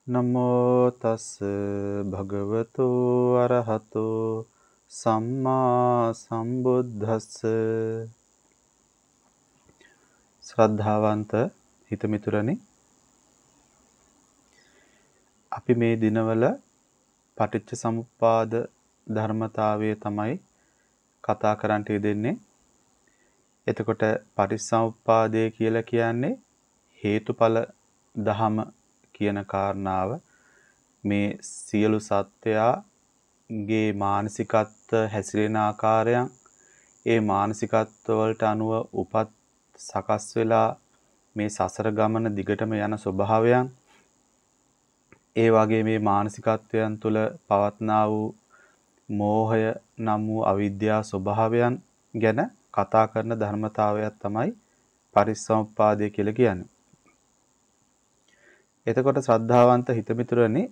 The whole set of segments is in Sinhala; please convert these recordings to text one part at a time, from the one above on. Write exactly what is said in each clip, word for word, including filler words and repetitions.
නමෝ තස් භගවතු අරහතෝ සම්මා සම්බුද්දස්ස. ශ්‍රද්ධාවන්ත හිතමිතුරනි, අපි මේ දිනවල පටිච්ච සමුප්පාද ධර්මතාවය තමයි කතා කරන්නට යෙදෙන්නේ. එතකොට පටිච්චසමුප්පාදය කියලා කියන්නේ හේතුඵල දහම කියන කාරණාව. මේ සියලු සත්වයාගේ මානසිකත්ව හැසිරෙන ආකාරයන්, ඒ මානසිකත්ව වලට අනුව උපත් සකස් වෙලා මේ සසර ගමන දිගටම යන ස්වභාවයන්, ඒ වගේ මේ මානසිකත්වයන් තුළ පවත්නා වූ මෝහය නම් වූ අවිද්‍යා ස්වභාවයන් ගැන කතා කරන ධර්මතාවයක් තමයි පටිච්චසමුප්පාදය කියලා කියන්නේ. එතකොට ශ්‍රද්ධාවන්ත හිතමිතුරනි,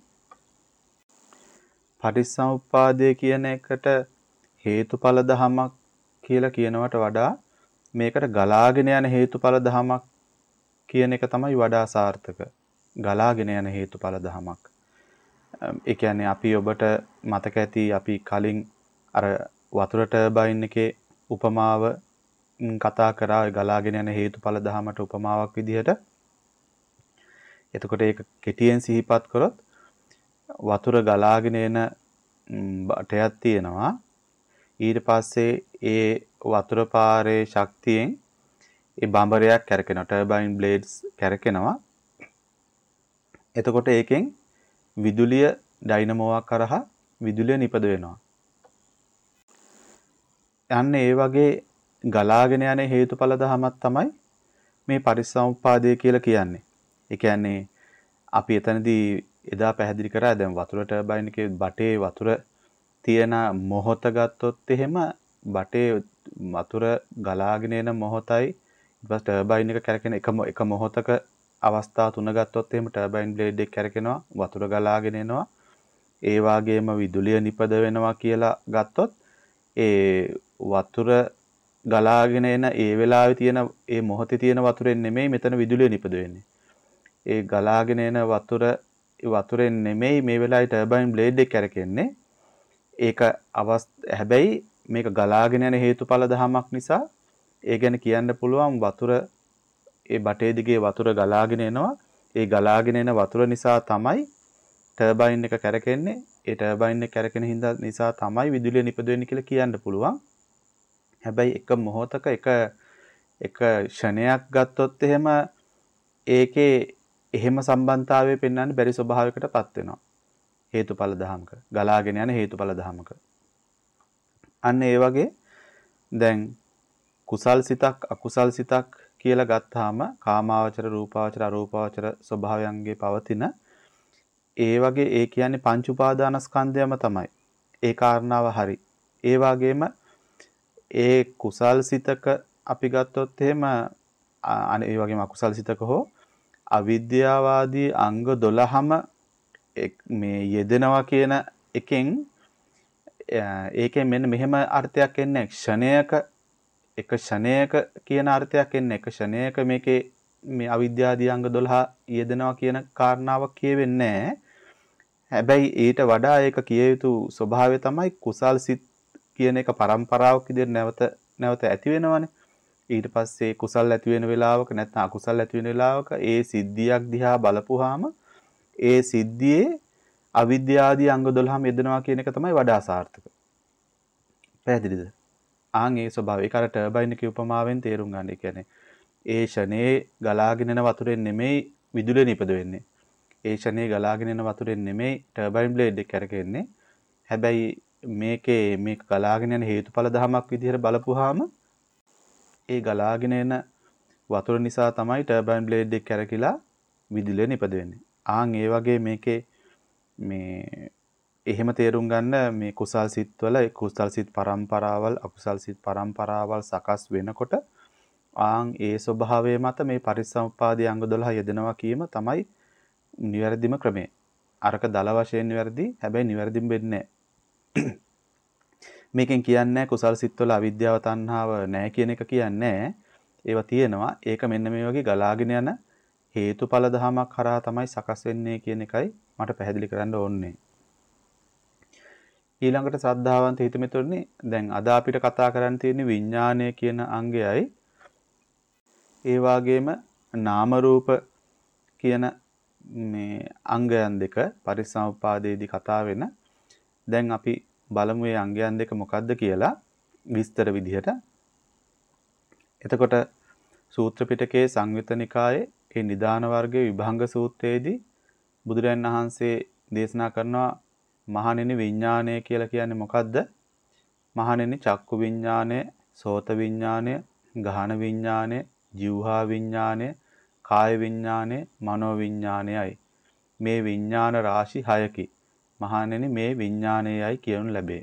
පටිච්චසමුප්පාදය කියන එකට හේතුඵල දහමක් කියලා කියනවට වඩා මේකට ගලාගෙන යන හේතුඵල දහමක් කියන එක තමයි වඩා සාර්ථක. ගලාගෙන යන හේතුඵල දහමක්. ඒ කියන්නේ අපි ඔබට මතක ඇති අපි කලින් අර වතුර ටර්බයින් එකේ උපමාව කතා කරා ගලාගෙන යන හේතුඵල දහමට උපමාවක් විදිහට. එතකොට ඒක කෙටියෙන් සිහිපත් කරොත් වතුර ගලාගෙන එන බටයක් තියෙනවා. ඊට පස්සේ ඒ වතුර පාරේ ශක්තියෙන් ඒ බඹරයක් කැරකෙනවා. ටර්බයින් බ්ලේඩ්ස් කැරකෙනවා. එතකොට ඒකෙන් විදුලිය ඩයිනමෝවක් කරහා විදුලිය නිපද වෙනවා. යන්න ඒ වගේ ගලාගෙන යන හේතුඵල දහමක් තමයි මේ පටිච්චසමුප්පාදය කියලා කියන්නේ. ඒ කියන්නේ අපි එතනදී එදා පැහැදිලි කරා දැන් වතුර ටර්බයින් එකේ බටේ වතුර තියෙන මොහොත ගත්තොත් එහෙම බටේ වතුර ගලාගෙන එන මොහොතයි ඊට පස්සේ ටර්බයින් එක කැරකෙන එක එක මොහොතක අවස්ථා තුන ගත්තොත් එහෙම ටර්බයින් බ්ලේඩ් එක කැරකෙනවා, වතුර ගලාගෙන එනවා, ඒ වගේම විදුලිය නිපද වෙනවා කියලා ගත්තොත් ඒ වතුර ගලාගෙන එන ඒ වෙලාවේ තියෙන ඒ මොහොතේ තියෙන වතුරෙන් නෙමෙයි මෙතන විදුලිය නිපද වෙන්නේ. ඒ ගලාගෙන එන වතුර වතුරෙන් නෙමෙයි මේ වෙලාවේ ටර්බයින් බ්ලේඩ් එක කැරකෙන්නේ. ඒක අවස් හැබැයි මේක ගලාගෙන යන හේතුඵල දහමක් නිසා ඒ ගැන කියන්න පුළුවන් වතුර ඒ බටේ දිගේ වතුර ගලාගෙන එනවා. ඒ ගලාගෙන එන වතුර නිසා තමයි ටර්බයින් එක කැරකෙන්නේ. ඒ ටර්බයින් එක කැරකෙන හින්දා නිසා තමයි විදුලිය නිපද වෙන්නේ කියලා කියන්න පුළුවන්. හැබැයි එක මොහොතක එක එක ෂණයක් ගත්තොත් එහෙම ඒකේ එහෙම සම්බන්ධතාවය පෙන්වන්න බැරි ස්වභාවයකටපත් වෙනවා. හේතුඵල දහමක ගලාගෙන යන හේතුඵල දහමක. අන්න ඒ වගේ දැන් කුසල් සිතක් අකුසල් සිතක් කියලා ගත්තාම කාමාවචර රූපාවචර අරූපාවචර ස්වභාවයන්ගේ පවතින ඒ වගේ ඒ කියන්නේ පංච උපාදානස්කන්ධයම තමයි. ඒ කාරණාව හරි. ඒ වගේම ඒ කුසල් සිතක අපි ගත්තොත් එහෙම අනේ ඒ වගේම අකුසල් සිතක හෝ අවිද්‍යාවාදී අංග දොළහම මේ යෙදෙනවා කියන එකෙන් ඒකෙන් මෙන්න මෙහෙම අර්ථයක් එන්නේ ක්ෂණයක එක ක්ෂණයක කියන අර්ථයක් එන්නේ එක ක්ෂණයක මේකේ මේ අවිද්‍යාදී අංග දොළහ යෙදෙනවා කියන කාරණාවක් කියවෙන්නේ නැහැ. හැබැයි ඊට වඩා ඒක කිය යුතු ස්වභාවය තමයි කුසල් සිත් කියන එක පරම්පරාවක් විදිහට නැවත නැවත ඇති වෙනවනේ. ඊට පස්සේ කුසල් ඇති වෙන වෙලාවක නැත්නම් අකුසල් ඇති වෙන වෙලාවක ඒ සිද්ධියක් දිහා බලපුවාම ඒ සිද්ධියේ අවිද්‍යාදී අංග දොළහම යෙදෙනවා කියන එක තමයි වඩා සාර්ථක. පැහැදිලිද? ආන් ඒ ස්වභාවය. ඒක අර ටර්බයින් එකේ උපමාවෙන් තේරුම් ගන්න. ඒ කියන්නේ ඒ ෂනේ ගලාගෙන එන වතුරෙන් නෙමෙයි විදුලිය නිපද වෙන්නේ. ඒ ෂනේ ගලාගෙන එන වතුරෙන් නෙමෙයි ටර්බයින් බ්ලේඩ් එක කැරකෙන්නේ. හැබැයි මේකේ මේක ගලාගෙන යන හේතුඵල දහමක් විදිහට බලපුවාම ඒ ගලාගෙන එන වතුර නිසා තමයි ටර්බයින් බ්ලේඩ් එක කැරකිලා විදුලිය නිපද වෙන්නේ. ආන් ඒ වගේ මේකේ මේ එහෙම තේරුම් ගන්න මේ කුසල් සිත්වල කුසල් සිත් පරම්පරාවල් අකුසල් සිත් පරම්පරාවල් සකස් වෙනකොට ආන් ඒ ස්වභාවය මත මේ පටිච්චසමුප්පාදයේ අංග දොළහ යෙදෙනවා කීම තමයි නිවැරදිම ක්‍රමය. අරක දල වශයෙන් නිවැරදි, හැබැයි නිවැරදිම වෙන්නේ නැහැ. මේකෙන් කියන්නේ කුසල් සිත්වල අවිද්‍යාව තණ්හාව නැහැ කියන එක කියන්නේ. ඒවා තියෙනවා. ඒක මෙන්න මේ වගේ ගලාගෙන යන හේතුඵල ධමයක් කරා තමයි සකස් වෙන්නේ කියන එකයි මට පැහැදිලි කරන්න ඕනේ. ඊළඟට ශ්‍රද්ධාවන්ත හිතමිතුරනි දැන් අද අපිට කතා කරන්න තියෙන්නේ විඥානය කියන අංගයයි ඒ වගේම නාම රූප කියන මේ අංගයන් දෙක පරිසම්පාදයේදී කතා වෙන. දැන් අපි බලමු මේ අංගයන් දෙක මොකක්ද කියලා විස්තර විදිහට. එතකොට සූත්‍ර පිටකයේ සංයුත්ත නිකායේ ඒ නිදාන වර්ගයේ විභංග සූත්‍රයේදී බුදුරජාණන් වහන්සේ දේශනා කරනවා මහණෙනි විඥානය කියලා කියන්නේ මොකද්ද? මහණෙනි චක්කු විඥානය, සෝත විඥානය, ගහන විඥානය, જીවහා විඥානය, කාය විඥානය, මනෝ විඥානයයි. මේ විඥාන රාශි හයකි. මහණෙනි මේ විඥානයයි කියනු ලැබේ.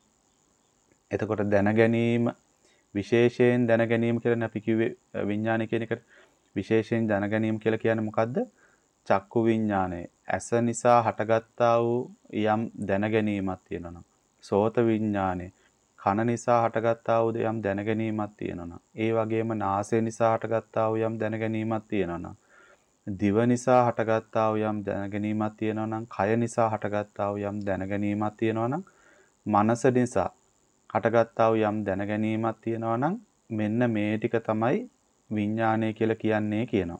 එතකොට දැන ගැනීම විශේෂයෙන් දැන ගැනීම කියලා අපි කිව්වේ විඥානය කියන එකට විශේෂයෙන් දැන ගැනීම කියලා කියන්නේ මොකද්ද? චක්කු විඥානය. ඇස නිසා හටගත්තා වූ යම් දැන ගැනීමක් තියෙනවා නම්, සෝත විඥානය. කන නිසා හටගත්තා වූ යම් දැන ගැනීමක් තියෙනවා නම්, ඒ වගේම නාසය නිසා හටගත්තා වූ යම් දැන ගැනීමක් තියෙනවා නම්, දිව නිසා හටගත්තා වූ යම් දැන ගැනීමක් තියෙනවා නම්, කය නිසා හටගත්තා වූ යම් දැන ගැනීමක් තියෙනවා නම්, මනස නිසා හටගත්තා වූ යම් දැන ගැනීමක් තියෙනවා නම්, මෙන්න මේ ටික තමයි විඥානය කියලා කියන්නේ කියනවා.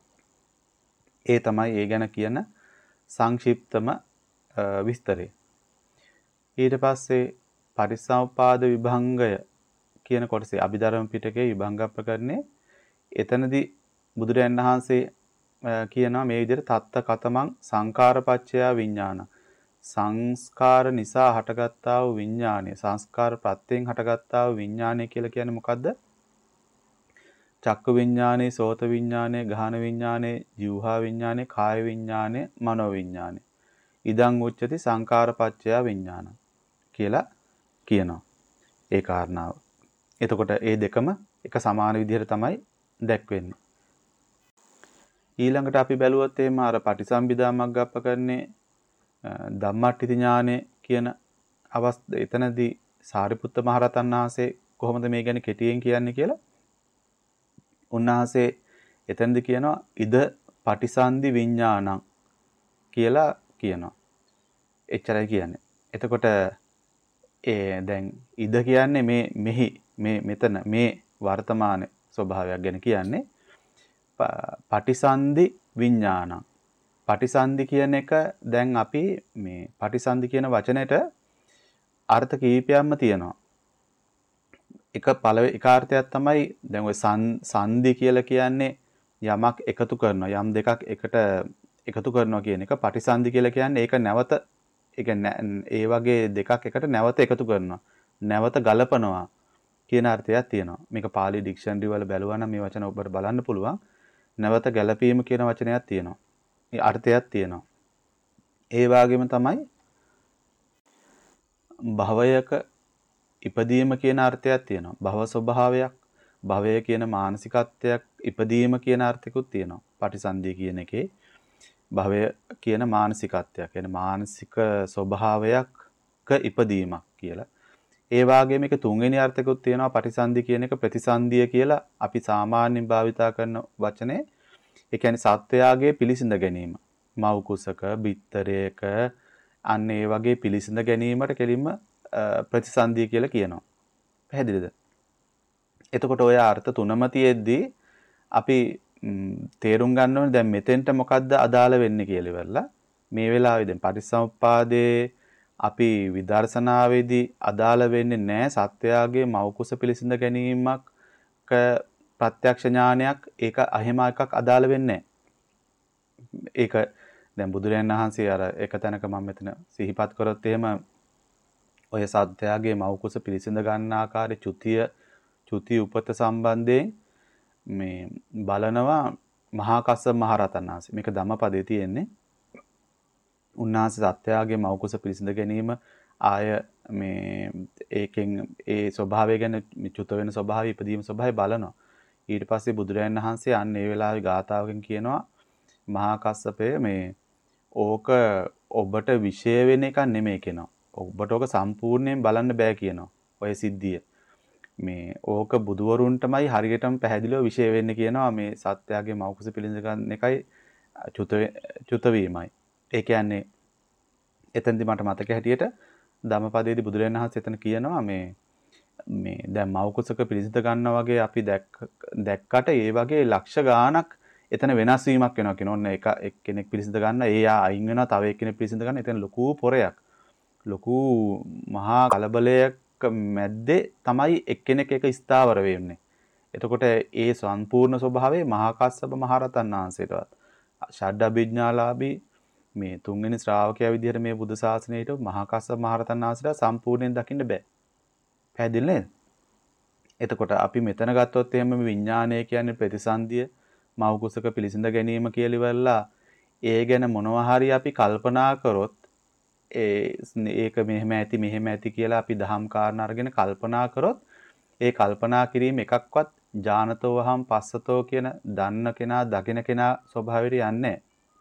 ඒ තමයි ඒ ගැන කියන සංක්ෂිප්තම විස්තරය. ඊට පස්සේ පටිච්චසමුප්පාද විභංගය කියන කොටසේ අභිධර්ම පිටකයේ විභංග ප්‍රකරණේ එතනදී බුදුරජාණන් වහන්සේ කියනවා මේ විදිහට තත්ත කතමං සංකාරපච්චය විඥාන. සංස්කාර නිසා හටගත්තා වූ විඥානය, සංස්කාර ප්‍රත්‍යයෙන් හටගත්තා වූ විඥානය කියලා කියන්නේ මොකද්ද? චක්කු විඥානේ, සෝත විඥානේ, ගහන විඥානේ, જીවහා විඥානේ, කාය විඥානේ, මනෝ විඥානේ. ඉදං උච්චති සංකාරපච්චය විඥාන කියලා කියනවා. ඒ කාරණාව. එතකොට ඒ දෙකම එක සමාන විදිහට තමයි දැක්වෙන්නේ. ඊළඟට අපි බැලුවොත් එහෙම අර පටිසම්භිදා මග්ගප්පකරණේ ධම්මට්ඨිති ඥානෙ කියන අවස්ථ එතනදී සාරිපුත්ත මහරහතන් වහන්සේ කොහොමද මේ ගැන කෙටියෙන් කියන්නේ කියලා උන්වහන්සේ එතනදී කියනවා ඉද පටිසන්ධි විඥානං කියලා කියනවා. එච්චරයි කියන්නේ. එතකොට ඒ දැන් ඉද කියන්නේ මේ මෙහි මේ මෙතන මේ වර්තමාන ස්වභාවයක් ගැන කියන්නේ පටිසන්ධි විඥානං. පටිසන්ධි කියන එක දැන් අපි මේ පටිසන්ධි කියන වචනෙට අර්ථ කීපයක්ම තියෙනවා. එක පළවෙනි එක අර්ථයක් තමයි දැන් ඔය සංධි කියලා කියන්නේ යමක් එකතු කරනවා, යම් දෙකක් එකට එකතු කරනවා කියන එක. පටිසන්ධි කියලා කියන්නේ ඒක නැවත ඒ වගේ දෙකක් එකට නැවත එකතු කරනවා, නැවත ගලපනවා කියන අර්ථයක් තියෙනවා. මේක පාලි ඩික්ෂනරි වල බැලුවා නම් මේ වචන ඔබට බලන්න පුළුවන්. නැවත ගැලපීම කියන වචනයක් තියෙනවා. මේ අර්ථයක් තියෙනවා. ඒ වගේම තමයි භවයක ඉපදීම කියන අර්ථයක් තියෙනවා. භව ස්වභාවයක්, භවය කියන මානසිකත්වයක්, ඉපදීම කියන අර්ථිකුත් තියෙනවා. පටිසන්ධිය කියන එකේ භවය කියන මානසිකත්වයක්, يعني මානසික ස්වභාවයක ඉපදීමක් කියලා. ඒ වගේම මේක තුන්වෙනි අර්ථිකුත් තියෙනවා. පටිසන්ධි කියන එක ප්‍රතිසන්ධිය කියලා අපි සාමාන්‍යයෙන් භාවිතා කරන වචනේ. ඒ කියන්නේ සත්වයාගේ පිළිසිඳ ගැනීම. මව් කුසක, බිත්තරයක අන්න ඒ වගේ පිළිසිඳ ගැනීමට කෙලින්ම ප්‍රතිසන්ධිය කියලා කියනවා. පැහැදිලිද? එතකොට ඔය අර්ථ තුනම තියෙද්දී අපි තේරුම් ගන්න ඕනේ දැන් මෙතෙන්ට මොකද්ද අදාළ වෙන්නේ කියලා ඉවරලා මේ වෙලාවේ දැන් පටිච්චසමුප්පාදේ අපි විදර්ශනාවේදී අදාළ වෙන්නේ නැහැ සත්‍යයාගේ මෞකුස පිළිසිඳ ගැනීමක් ප්‍රත්‍යක්ෂ ඥානයක් ඒක අහිම එකක් අදාළ වෙන්නේ නැහැ. ඒක දැන් බුදුරජාණන් වහන්සේ අර එක තැනක මම මෙතන සිහිපත් කරොත් එහෙම ඔය සත්‍යයාගේ මෞකුස පිළිසිඳ ගන්න ආකාරයේ චුතිය චුති උපත සම්බන්ධයෙන් මේ බලනවා මහා කස්සප මහ රහතන් වහන්සේ. මේක ධම්මපදයේ තියෙන්නේ. උන්වහන්සේ සත්‍යයාගේ මෞකුස පිළිසිඳ ගැනීම ආය මේ ඒකෙන් ඒ ස්වභාවය ගැන චුත වෙන ස්වභාවය ඉදීම ස්වභාවය බලනවා. ඊට පස්සේ බුදුරජාණන් වහන්සේ අන්න ඒ වෙලාවේ ගාථාවකින් කියනවා මහා කස්සපේ මේ ඕක ඔබට විශේෂ වෙන එකක් නෙමෙයි කියනවා. ඔබට ඕක සම්පූර්ණයෙන් බලන්න බෑ කියනවා. ඔය සිද්ධිය. මේ ඕක බුදුවරුන්ටමයි හරියටම පැහැදිලිව විශේෂ වෙන්නේ කියනවා මේ සත්‍යයේ මෞකස පිළිඳ ගන්න එකයි චුත චුත වීමයි. ඒ කියන්නේ එතෙන්දි මට මතක හැටියට ධම්මපදයේදී බුදුරජාණන් වහන්සේ එතන කියනවා මේ මේ දැන් මව් කුසක පිළිසිඳ ගන්නවා වගේ අපි දැක්ක දැක්කට ඒ වගේ ලක්ෂ ගාණක් එතන වෙනස් වීමක් වෙනවා කියන ඔන්න එක එක්කෙනෙක් පිළිසිඳ ගන්න ඒ ආ අයින් වෙනවා තව එක්කෙනෙක් පිළිසිඳ ගන්න එතන ලොකු පොරයක් ලොකු මහා කලබලයක් මැද්දේ තමයි එක්කෙනෙක් එක ස්ථාවර වෙන්නේ. එතකොට ඒ සම්පූර්ණ ස්වභාවයේ මහා කස්සප මහරතන් වහන්සේටවත් ෂඩ් අභිඥාලාභී මේ තුන්වෙනි ශ්‍රාවකයා විදිහට මේ බුදු සාසනයට මහා කස්සප මහරතන් වහන්සේට සම්පූර්ණයෙන් දකින්න බෑ. පැහැදිලි නේද? එතකොට අපි මෙතන ගත්තොත් එහෙම විඥානය කියන්නේ ප්‍රතිසන්දිය මව් කුසක පිළිසිඳ ගැනීම කියලා ඉවරලා ඒ ගැන මොනවා හරි අපි කල්පනා කරොත් ඒ ඒක මෙහෙම ඇති මෙහෙම ඇති කියලා අපි දහම් කාරණා අරගෙන කල්පනා කරොත් ඒ කල්පනා කිරීම එකක්වත් ඥානතෝ වහම් පස්සතෝ කියන දන්න කෙනා දකින කෙනා ස්වභාවයට යන්නේ.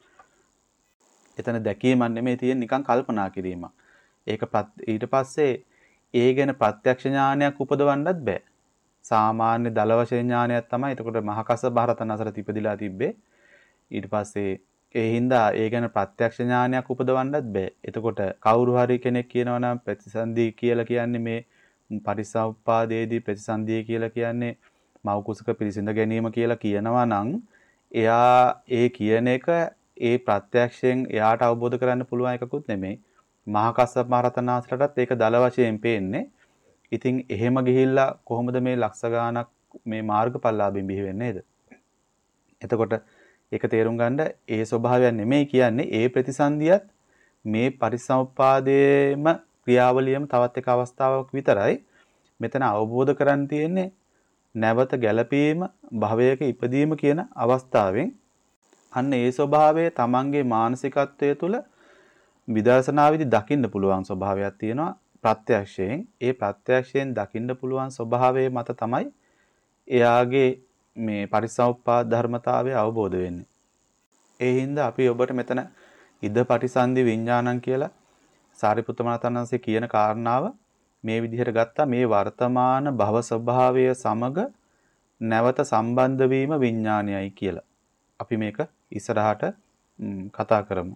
එතන දැකීමක් නෙමෙයි තියෙන්නේ නිකන් කල්පනා කිරීමක්. ඒක ඊට පස්සේ ඒ ගැන ප්‍රත්‍යක්ෂ ඥානයක් උපදවන්නත් බෑ. සාමාන්‍ය දල වශයෙන් ඥානයක් තමයි. එතකොට මහා කස්සප මහරතන් අසර තිපදිලා තිබ්බේ. ඊට පස්සේ ඒ හින්දා ඒ ගැන ප්‍රත්‍යක්ෂ ඥානයක් උපදවන්නත් බෑ. එතකොට කවුරු හරි කෙනෙක් කියනවා නම් ප්‍රතිසන්දී කියලා කියන්නේ මේ පරිසම්පාදයේදී ප්‍රතිසන්දිය කියලා කියන්නේ මව් කුසක පිළිසිඳ ගැනීම කියලා කියනවා නම් එයා ඒ කියන එක ඒ ප්‍රත්‍යක්ෂයෙන් එයාට අවබෝධ කරගන්න පුළුවන් එකකුත් නෙමෙයි. මහා කස්සප මහරතන් වහන්සේටත් ඒක දල වශයෙන් පේන්නේ. ඉතින් එහෙම ගිහිල්ලා කොහොමද මේ ලක්ෂ ගාණක් මේ මාර්ගඵලලාභින් බිහි වෙන්නේ නේද? එතකොට ඒක තේරුම් ගන්න ඒ ස්වභාවයක් නෙමෙයි කියන්නේ ඒ ප්‍රතිසන්දියත් මේ පරිසම්පාදයේම ක්‍රියාවලියම තවත් එක අවස්ථාවක් විතරයි. මෙතන අවබෝධ කරන් තියෙන්නේ නැවත ගැළපීම භවයක ඉපදීම කියන අවස්ථාවෙන් අන්න ඒ ස්වභාවය තමන්ගේ මානසිකත්වයේ තුල විදර්ශනාවේදී දකින්න පුළුවන් ස්වභාවයක් තියෙනවා ප්‍රත්‍යක්ෂයෙන්. ඒ ප්‍රත්‍යක්ෂයෙන් දකින්න පුළුවන් ස්වභාවයේ මත තමයි එයාගේ මේ පරිසම්පාද ධර්මතාවය අවබෝධ වෙන්නේ. ඒ හින්දා අපි ඔබට මෙතන ඉද පටිසන්ධි විඥානං කියලා සාරිපුත්ත මහරහතන් වහන්සේ කියන කාරණාව මේ විදිහට ගත්තා. මේ වර්තමාන භව ස්වභාවය සමග නැවත සම්බන්ධ වීම විඥානයයි කියලා. අපි මේක ඉස්සරහට කතා කරමු.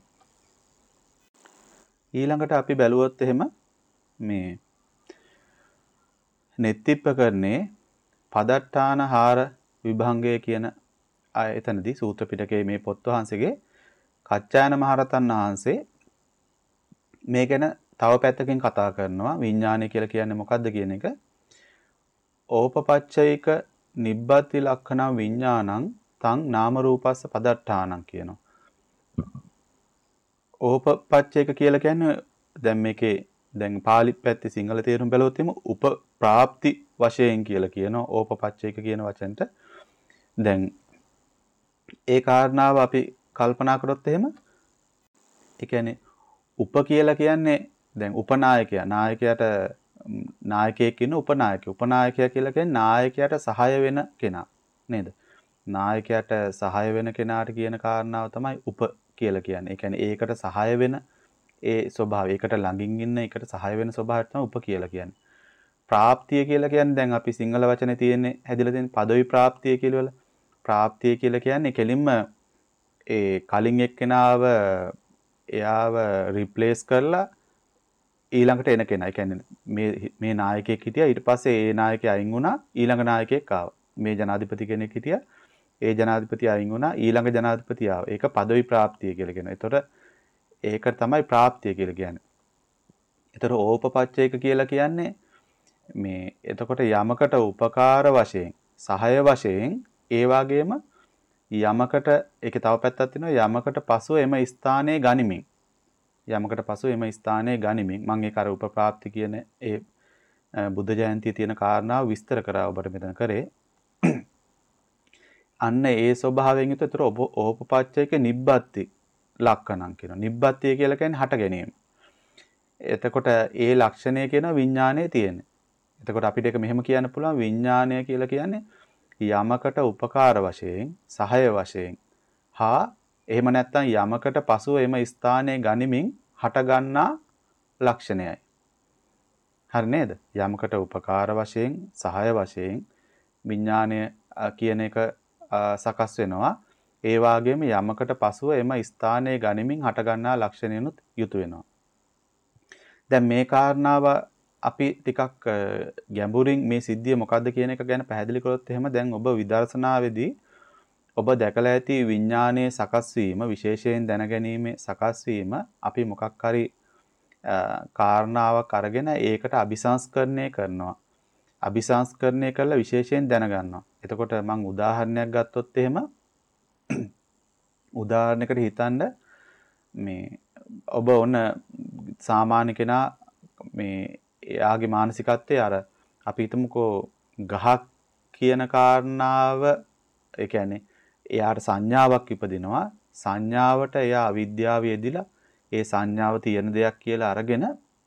ඊළඟට අපි බැලුවොත් එහෙම මේ නෙත්තිප්පකරණේ පදට්ඨාන හාර විභංගය කියන එතනදී සූත්‍ර පිටකයේ මේ පොත් වහන්සේගේ කච්චායන මහරහතන් වහන්සේ මේ ගැන තව පැත්තකින් කතා කරනවා. විඥානය කියලා කියන්නේ මොකක්ද කියන එක. ඕපපච්චයික නිබ්බති ලක්ඛණ විඥානං තං නාම රූපස්ස පදට්ඨානං කියනවා. ඕපපච්චයික කියලා කියන්නේ දැන් මේකේ දැන් පාලි පැත්තේ සිංහල තේරුම් බැලුවොත් එimhe උපප්‍රාප්ති වශයෙන් කියලා කියනවා. ඕපපච්චයික කියන වචනට දැන් ඒ කාරණාව අපි කල්පනා කරොත් එහෙම ඒ කියන්නේ උප කියලා කියන්නේ දැන් උපනායකයා නායකයාට නායකයෙක් ඉන්න උපනායකයා උපනායකයා කියලා කියන්නේ නායකයාට සහාය වෙන කෙනා නේද? නායකයාට සහාය වෙන කෙනාට කියන කාරණාව තමයි උප කියලා කියන්නේ. ඒ කියන්නේ ඒකට සහාය වෙන ඒ ස්වභාවය ඒකට ළඟින් ඉන්න ඒකට සහාය වෙන ස්වභාවය තමයි උප කියලා කියන්නේ. ප්‍රාප්තිය කියලා කියන්නේ දැන් අපි සිංහල වචනේ තියෙන්නේ හැදිලා තියෙන පදවි ප්‍රාප්තිය කියලා වල ප්‍රාප්තිය කියලා කියන්නේ කෙලින්ම ඒ කලින් එක්කෙනාව එයාව රිප්ලේස් කරලා ඊළඟට එන කෙනා. ඒ කියන්නේ මේ මේ නායකයෙක් හිටියා ඊට පස්සේ ඒ නායකයා අයින් වුණා ඊළඟ නායකයෙක් ආවා. මේ ජනාධිපති කෙනෙක් හිටියා ඒ ජනාධිපති අයින් වුණා ඊළඟ ජනාධිපති ආවා. ඒක පදවි ප්‍රාප්තිය කියලා කියනවා. ඒතකොට ඒක තමයි ප්‍රාප්තිය කියලා කියන්නේ. ඒතර ඕපපච්චයක කියලා කියන්නේ මේ එතකොට යමකට උපකාර වශයෙන් සහාය වශයෙන් ඒ වගේම යමකට ඒකේ තව පැත්තක් තියෙනවා යමකට පසුව එම ස්ථානයේ ගනිමින් යමකට පසුව එම ස්ථානයේ ගනිමින් මම ඒක අර උපප්‍රාප්ති කියන ඒ බුද්ධ ජයන්තියේ තියෙන කාරණාව විස්තර කරා ඔබට මෙතන කරේ. අන්න ඒ ස්වභාවයෙන් යුතු ඒතර ඔබ ඕපපච්චයක නිබ්බත්ති ලක්ෂණම් කියනවා. නිබ්බත්තිය කියලා කියන්නේ හට ගැනීම. එතකොට ඒ ලක්ෂණය කියන විඥානයේ තියෙන. එතකොට අපිට ඒක මෙහෙම කියන්න පුළුවන් විඥානය කියලා කියන්නේ යමකට උපකාර වශයෙන් සහාය වශයෙන් හා එහෙම නැත්නම් යමකට පසුව එම ස්ථානයේ ගනිමින් හටගන්නා ලක්ෂණයයි. හරි නේද? යමකට උපකාර වශයෙන් සහාය වශයෙන් විඥානය කියන එක සකස් වෙනවා. ඒ වගේම යමකට පසුව එම ස්ථානයේ ගනිමින් හටගන්නා ලක්ෂණයනුත් යුතු වෙනවා. දැන් මේ කාරණාව අපි ටිකක් ගැඹුරින් මේ සිද්ධිය මොකද්ද කියන එක ගැන පැහැදිලි කරොත් එහෙම දැන් ඔබ විදර්ශනාවේදී ඔබ දැකලා ඇති විඥානයේ සකස් වීම විශේෂයෙන් දැනගැනීමේ සකස් වීම අපි මොකක් හරි කාරණාවක් අරගෙන ඒකට අபிසංස්කරණය කරනවා. අபிසංස්කරණය කරලා විශේෂයෙන් දැනගන්නවා. එතකොට මම උදාහරණයක් ගත්තොත් එහෙම උදාහරණයකට හිතන්න මේ ඔබ ඔන්න සාමාන්‍ය කෙනා මේ එයාගේ මානසිකත්වයේ අර අපි හිතමුකෝ ගහක් කියන කාරණාව ඒ කියන්නේ එයාට සංඥාවක් ඉපදිනවා සංඥාවට එයා අවිද්‍යාව යෙදිලා ඒ සංඥාව තියෙන දෙයක් කියලා අරගෙන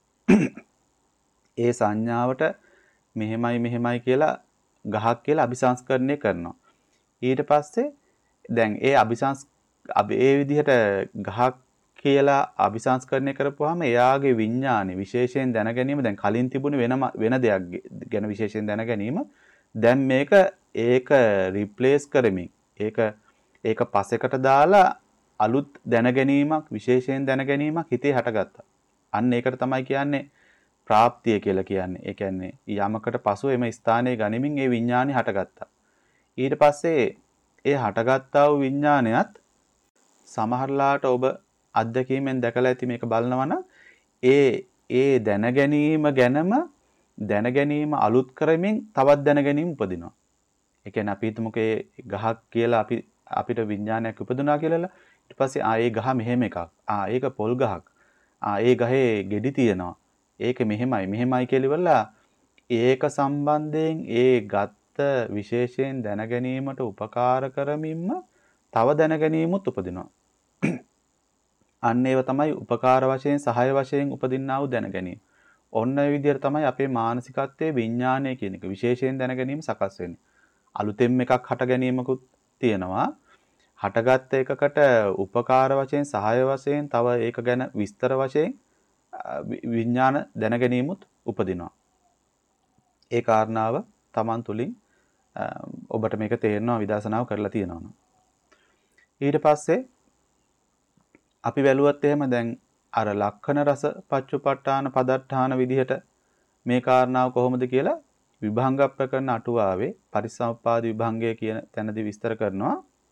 ඒ සංඥාවට මෙහෙමයි මෙහෙමයි කියලා ගහක් කියලා අபிසංස්කරණය කරනවා ඊට පස්සේ දැන් ඒ අபிසංස් ඒ විදිහට ගහක් කියලා අபிසංස්කරණය කරපුවාම එයාගේ විඥානෙ විශේෂයෙන් දැන ගැනීම දැන් කලින් තිබුණේ වෙනම වෙන දෙයක් ගැන විශේෂයෙන් දැන ගැනීම දැන් මේක ඒක රිප්ලේස් කරමින් ඒක ඒක පසෙකට දාලා අලුත් දැන ගැනීමක් විශේෂයෙන් දැන ගැනීමක් හිතේ හටගත්තා. අන්න ඒකට තමයි කියන්නේ ප්‍රාප්තිය කියලා කියන්නේ. ඒ කියන්නේ යමකට පසු එම ස්ථානයේ ගනිමින් ඒ විඥානෙ හටගත්තා. ඊට පස්සේ ඒ හටගත්තා වූ විඥානයත් සමහරලාට ඔබ අත්දැකීමෙන් දැකලා ඇති මේක බලනවනම් ඒ ඒ දැන ගැනීම ගැනම දැන ගැනීම අලුත් කරමින් තවත් දැන ගැනීම උපදිනවා. ඒ කියන්නේ අපි හිතමුකෝ ඒ ගහක් කියලා අපි අපිට විඥානයක් උපදුනා කියලා ඊට පස්සේ ආ ඒ ගහ මෙහෙම එකක්. ආ ඒක පොල් ගහක්. ආ ඒ ගහේ ගෙඩි තියෙනවා. ඒක මෙහෙමයි මෙහෙමයි කියලා ඒක සම්බන්ධයෙන් ඒ ගත්ත විශේෂයෙන් දැන ගැනීමට උපකාර කරමින්ම තව දැන ගැනීමුත් උපදිනවා. අන්න ඒව තමයි උපකාර වශයෙන් සහාය වශයෙන් උපදින්නා වූ දැන ගැනීම. ඔන්න ඒ විදිහට තමයි අපේ මානසිකත්වයේ විඥානය කියන එක විශේෂයෙන් දැන ගැනීම සකස් වෙන්නේ. අලුතෙන් එකක් හට ගැනීමකුත් තියෙනවා. හටගත් එකකට උපකාර වශයෙන් සහාය වශයෙන් තව ඒක ගැන විස්තර වශයෙන් විඥාන දැන ගැනීමුත් උපදිනවා. ඒ කාරණාව Taman තුලින් ඔබට මේක තේරෙනවා විදර්ශනාව කරලා තියෙනවා. ඊට පස්සේ අපි බැලුවත් එහෙම දැන් අර ලක්ෂණ රස පච්චුපට්ඨාන පදට්ඨාන විදිහට මේ කාරණාව කොහොමද කියලා විභංග ප්‍රකරණ අටුවාවේ පරිසම්පාද විභංගය කියන තැනදී විස්තර කරනවා.